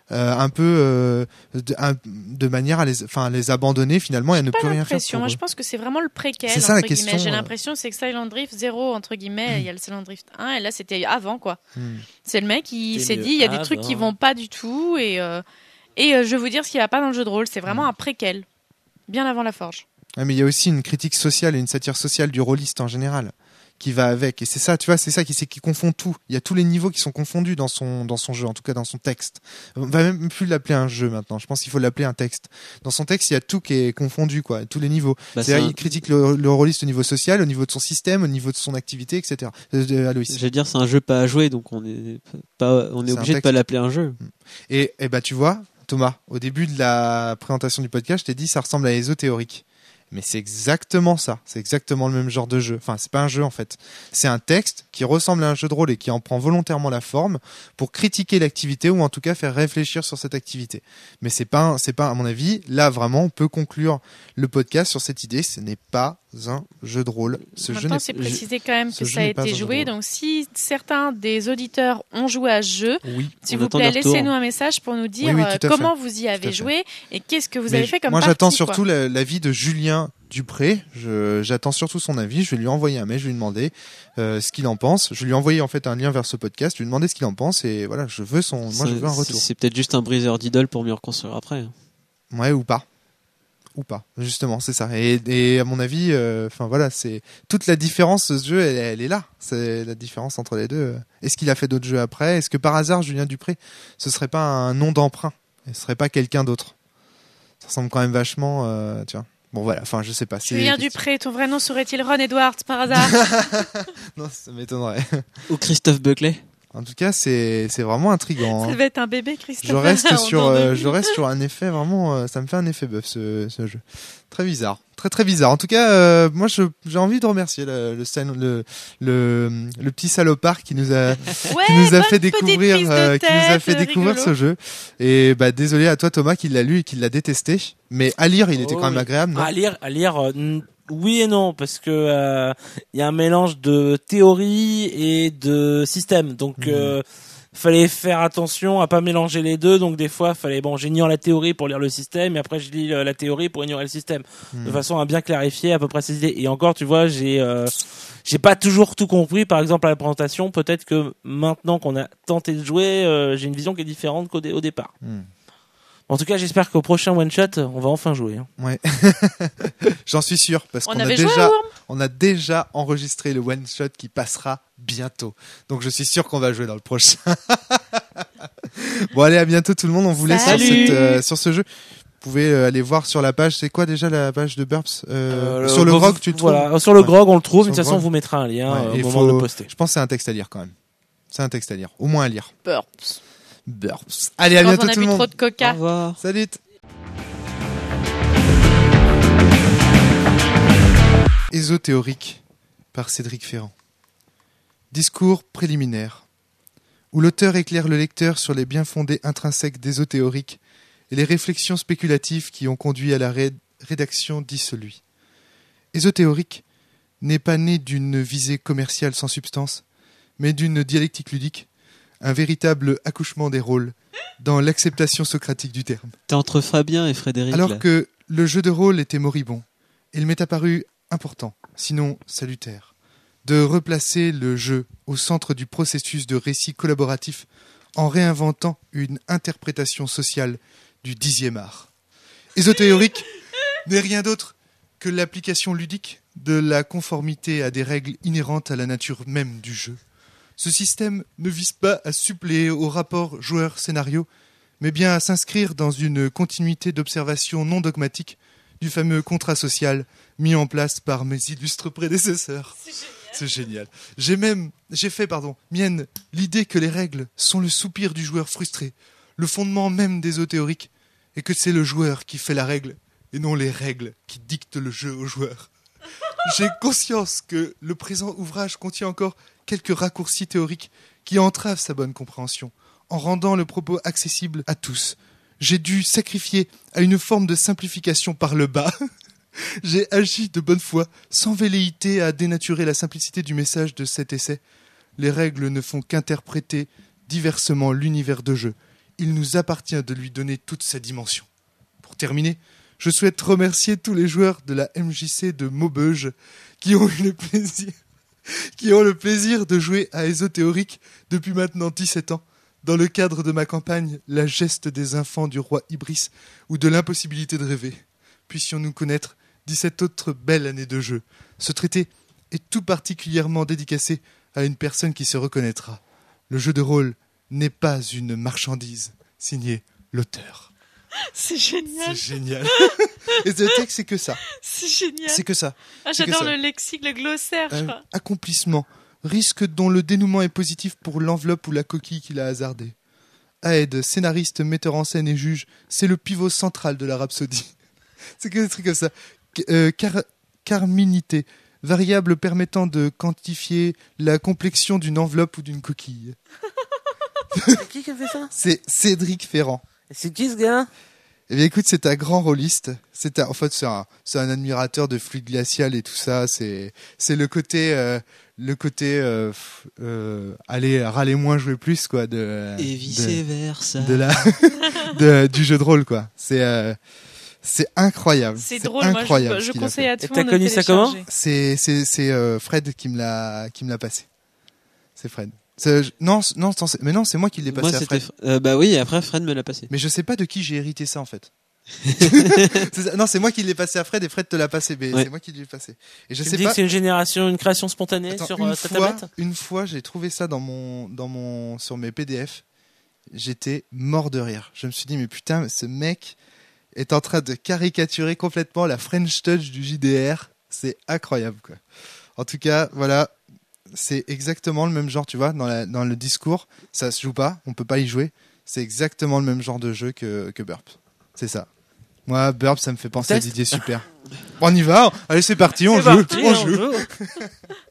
euh, un peu euh, de, un, de manière à les, enfin, à les abandonner finalement et à ne Pas plus rien faire l'impression. pour Moi, eux. je pense que c'est vraiment le préquel. C'est ça, la entre guillemets. question, J'ai euh. l'impression c'est que Silent Drift zéro entre guillemets. Il y a le Silent Drift un et là c'était avant quoi. Hmm. C'est le mec qui C'est s'est mieux dit il y a des avant. trucs qui vont pas du tout et euh, et euh, je vais vous dire ce qui va pas dans le jeu de rôle. C'est vraiment Hmm. un préquel, bien avant la forge. Ouais, mais il y a aussi une critique sociale et une satire sociale du rôliste en général qui va avec. Et c'est ça, tu vois, c'est ça qui, c'est qui confond tout. Il y a tous les niveaux qui sont confondus dans son, dans son jeu, en tout cas dans son texte. On va même plus l'appeler un jeu maintenant. Je pense qu'il faut l'appeler un texte. Dans son texte, il y a tout qui est confondu, quoi. Tous les niveaux. Bah, C'est-à-dire, c'est un- il critique le, le rôliste au niveau social, au niveau de son système, au niveau de son activité, et cetera. Euh, de- Aloïs. J'allais dire, c'est un jeu pas à jouer, donc on est pas, on est C'est obligé un de pas texte. l'appeler un jeu. Et, et bah, tu vois, Thomas, au début de la présentation du podcast, je t'ai dit, ça ressemble à ésothéorique. Mais c'est exactement ça. C'est exactement le même genre de jeu. Enfin, c'est pas un jeu en fait. C'est un texte qui ressemble à un jeu de rôle et qui en prend volontairement la forme pour critiquer l'activité ou en tout cas faire réfléchir sur cette activité. Mais c'est pas, un- c'est pas à mon avis. Là, vraiment, on peut conclure le podcast sur cette idée. Ce n'est pas un jeu de rôle. Ce jeu Maintenant, n'est c'est précisé quand même ce que jeu ça a n'est pas été un jeu joué. de rôle. Donc, si certains des auditeurs ont joué à ce jeu, oui. s'il On vous attend plaît, des retours. laissez-nous un message pour nous dire Oui, oui, euh, tout à comment vous y à avez fait. joué et qu'est-ce que vous Mais avez fait comme moi, partie. j'attends quoi. surtout la- l'avis de Julien Dupré. Je, j'attends surtout son avis. Je vais lui envoyer un mail. Je vais lui demander euh, ce qu'il en pense. Je vais lui envoyer en fait un lien vers ce podcast. Je vais lui demander ce qu'il en pense et voilà. Je veux son. Moi, je C'est- veux un retour. C'est peut-être juste un briseur d'idole pour mieux reconstruire après. Ouais, ou pas. Ou pas. Justement, c'est ça. Et, et à mon avis, enfin voilà, c'est toute la différence de ce jeu, elle, elle est là. C'est la différence entre les deux. Est-ce qu'il a fait d'autres jeux après? Est-ce que par hasard, Julien Dupré, ce serait pas un nom d'emprunt? Ce serait pas quelqu'un d'autre? Ça ressemble quand même vachement, euh, tu vois. Bon voilà, enfin je sais pas. c'est- Julien Dupré, ton vrai nom serait-il Ron Edwards par hasard? Non, ça m'étonnerait. Ou Christophe Buckley. En tout cas, c'est c'est vraiment intriguant. Ça hein. devait être un bébé, Christophe. Je reste On sur, en euh, donne. je reste sur un effet vraiment, euh, ça me fait un effet bœuf ce, ce jeu. Très bizarre, très très bizarre. En tout cas, euh, moi je- j'ai envie de remercier le le, scène- le le le petit salopard qui nous a Ouais, qui nous a bonne fait petite découvrir, prise de euh, qui nous a tête, fait découvrir rigolo. ce jeu. Et bah désolé à toi Thomas qui l'a lu et qui l'a détesté. Mais à lire, il était Oh, quand même oui. agréable. Non À lire, à lire, euh, n- oui et non, parce que euh, il y a un mélange de théorie et de système, donc Mhm. euh, fallait faire attention à pas mélanger les deux. Donc des fois, fallait bon, j'ignore la théorie pour lire le système, et après je lis euh, la théorie pour ignorer le système, Hmm. de façon à bien clarifier à peu près ces idées. Et encore, tu vois, j'ai euh, j'ai pas toujours tout compris. Par exemple, à la présentation, peut-être que maintenant qu'on a tenté de jouer, euh, j'ai une vision qui est différente qu'au dé- au départ. Hmm. En tout cas, j'espère qu'au prochain one shot, on va enfin jouer. hein. Ouais. J'en suis sûr parce On qu'on a avait joué déjà à Worm. on a déjà enregistré le one shot qui passera bientôt. Donc je suis sûr qu'on va jouer dans le prochain. Bon allez, à bientôt tout le monde. On vous laisse sur, Salut. cette, euh, sur ce jeu. Vous pouvez euh, aller voir sur la page. C'est quoi déjà la page de Burps euh, Euh, Sur le grog, tu le trouves. Voilà, sur le Ouais. grog, on le trouve. Sur De toute le façon, on grog. vous mettra un lien Ouais, euh, et au moment faut- de le poster. Je pense que c'est un texte à lire quand même. C'est un texte à lire. Au moins à lire. Burps. Burps. Allez, à Quand bientôt on a tout bu le trop monde. de Au coca. revoir. Salut. Ésothéorique par Cédric Ferrand. Discours préliminaire où l'auteur éclaire le lecteur sur les bien-fondés intrinsèques d'ésothéorique et les réflexions spéculatives qui ont conduit à la ré- rédaction dissolue. Ésothéorique n'est pas né d'une visée commerciale sans substance, mais d'une dialectique ludique, un véritable accouchement des rôles dans l'acceptation socratique du terme. T'es entre Fabien et Frédéric. Alors là. que le jeu de rôle était moribond, il m'est apparu important, sinon salutaire, de replacer le jeu au centre du processus de récit collaboratif en réinventant une interprétation sociale du dixième art. Ésothéorique n'est rien d'autre que l'application ludique de la conformité à des règles inhérentes à la nature même du jeu. Ce système ne vise pas à suppléer au rapport joueur-scénario, mais bien à s'inscrire dans une continuité d'observation non dogmatique du fameux contrat social mis en place par mes illustres prédécesseurs. C'est génial. J'ai même, j'ai fait, pardon, mienne l'idée que les règles sont le soupir du joueur frustré, le fondement même des ésothéoriques, et que c'est le joueur qui fait la règle, et non les règles qui dictent le jeu au joueur. J'ai conscience que le présent ouvrage contient encore quelques raccourcis théoriques qui entravent sa bonne compréhension, en rendant le propos accessible à tous. J'ai dû sacrifier à une forme de simplification par le bas. J'ai agi de bonne foi, sans velléité à dénaturer la simplicité du message de cet essai. Les règles ne font qu'interpréter diversement l'univers de jeu. il nous appartient de lui donner toute sa dimension. Pour terminer, je souhaite remercier tous les joueurs de la M J C de Maubeuge qui ont eu le plaisir, qui ont le plaisir de jouer à Ésothéorique depuis maintenant dix-sept ans, dans le cadre de ma campagne La geste des enfants du roi Ibris ou de l'impossibilité de rêver. Puissions-nous connaître dix-sept autres belles années de jeu. Ce traité est tout particulièrement dédicacé à une personne qui se reconnaîtra. Le jeu de rôle n'est pas une marchandise. Signé l'auteur. C'est génial. C'est génial. Et le texte, c'est que ça. C'est génial. C'est que ça. Ah, c'est que j'adore ça. le lexique, le glossaire, je Euh, crois. accomplissement. Risque dont le dénouement est positif pour l'enveloppe ou la coquille qu'il a hasardée. Aed, scénariste, metteur en scène et juge, c'est le pivot central de la rhapsodie. C'est que des trucs comme ça. Euh, car- carminité, variable permettant de quantifier la complexion d'une enveloppe ou d'une coquille. C'est qui qui a fait ça? C'est Cédric Ferrand. C'est qui ce gars? Eh bien, écoute, c'est un grand rôliste. C'est un, en fait, c'est un, c'est un admirateur de fluide glacial et tout ça. C'est, c'est le côté, euh, le côté, euh, f- euh, allez, râler moins, jouer plus, quoi, de, Et vice versa. de, de la, de, du jeu de rôle, quoi. C'est, euh, c'est incroyable. C'est drôle, moi incroyable je, ce je qu'il a conseille fait. à tout Et le t'as monde de connu ça comment? télécharger. C'est, c'est, c'est euh, Fred qui me l'a, qui me l'a passé. C'est Fred. C'est- je- non, c- non, attends, c'est- mais non, c'est moi qui l'ai passé Moi, à c'était. Fred. Euh, bah oui, après, Fred me l'a passé. Mais je sais pas de qui j'ai hérité ça en fait. C'est ça. Non, c'est moi qui l'ai passé à Fred et Fred te l'a passé. Mais Ouais. c'est moi qui l'ai passé. Et je Tu me sais dis pas. que c'est une génération, une création spontanée Attends, sur une euh, ta fois, tablette? une fois, j'ai trouvé ça dans mon, dans mon, sur mes P D F. J'étais mort de rire. Je me suis dit mais putain, ce mec est en train de caricaturer complètement la French Touch du J D R. C'est incroyable quoi. En tout cas, voilà. C'est exactement le même genre, tu vois, dans, la, dans le discours, ça se joue pas, on peut pas y jouer. C'est exactement le même genre de jeu que, que Burp. C'est ça. Moi, Burp, ça me fait penser à Test. Didier Super. Bon, on y va. Allez, c'est parti, on C'est joue. parti, on on joue. joue.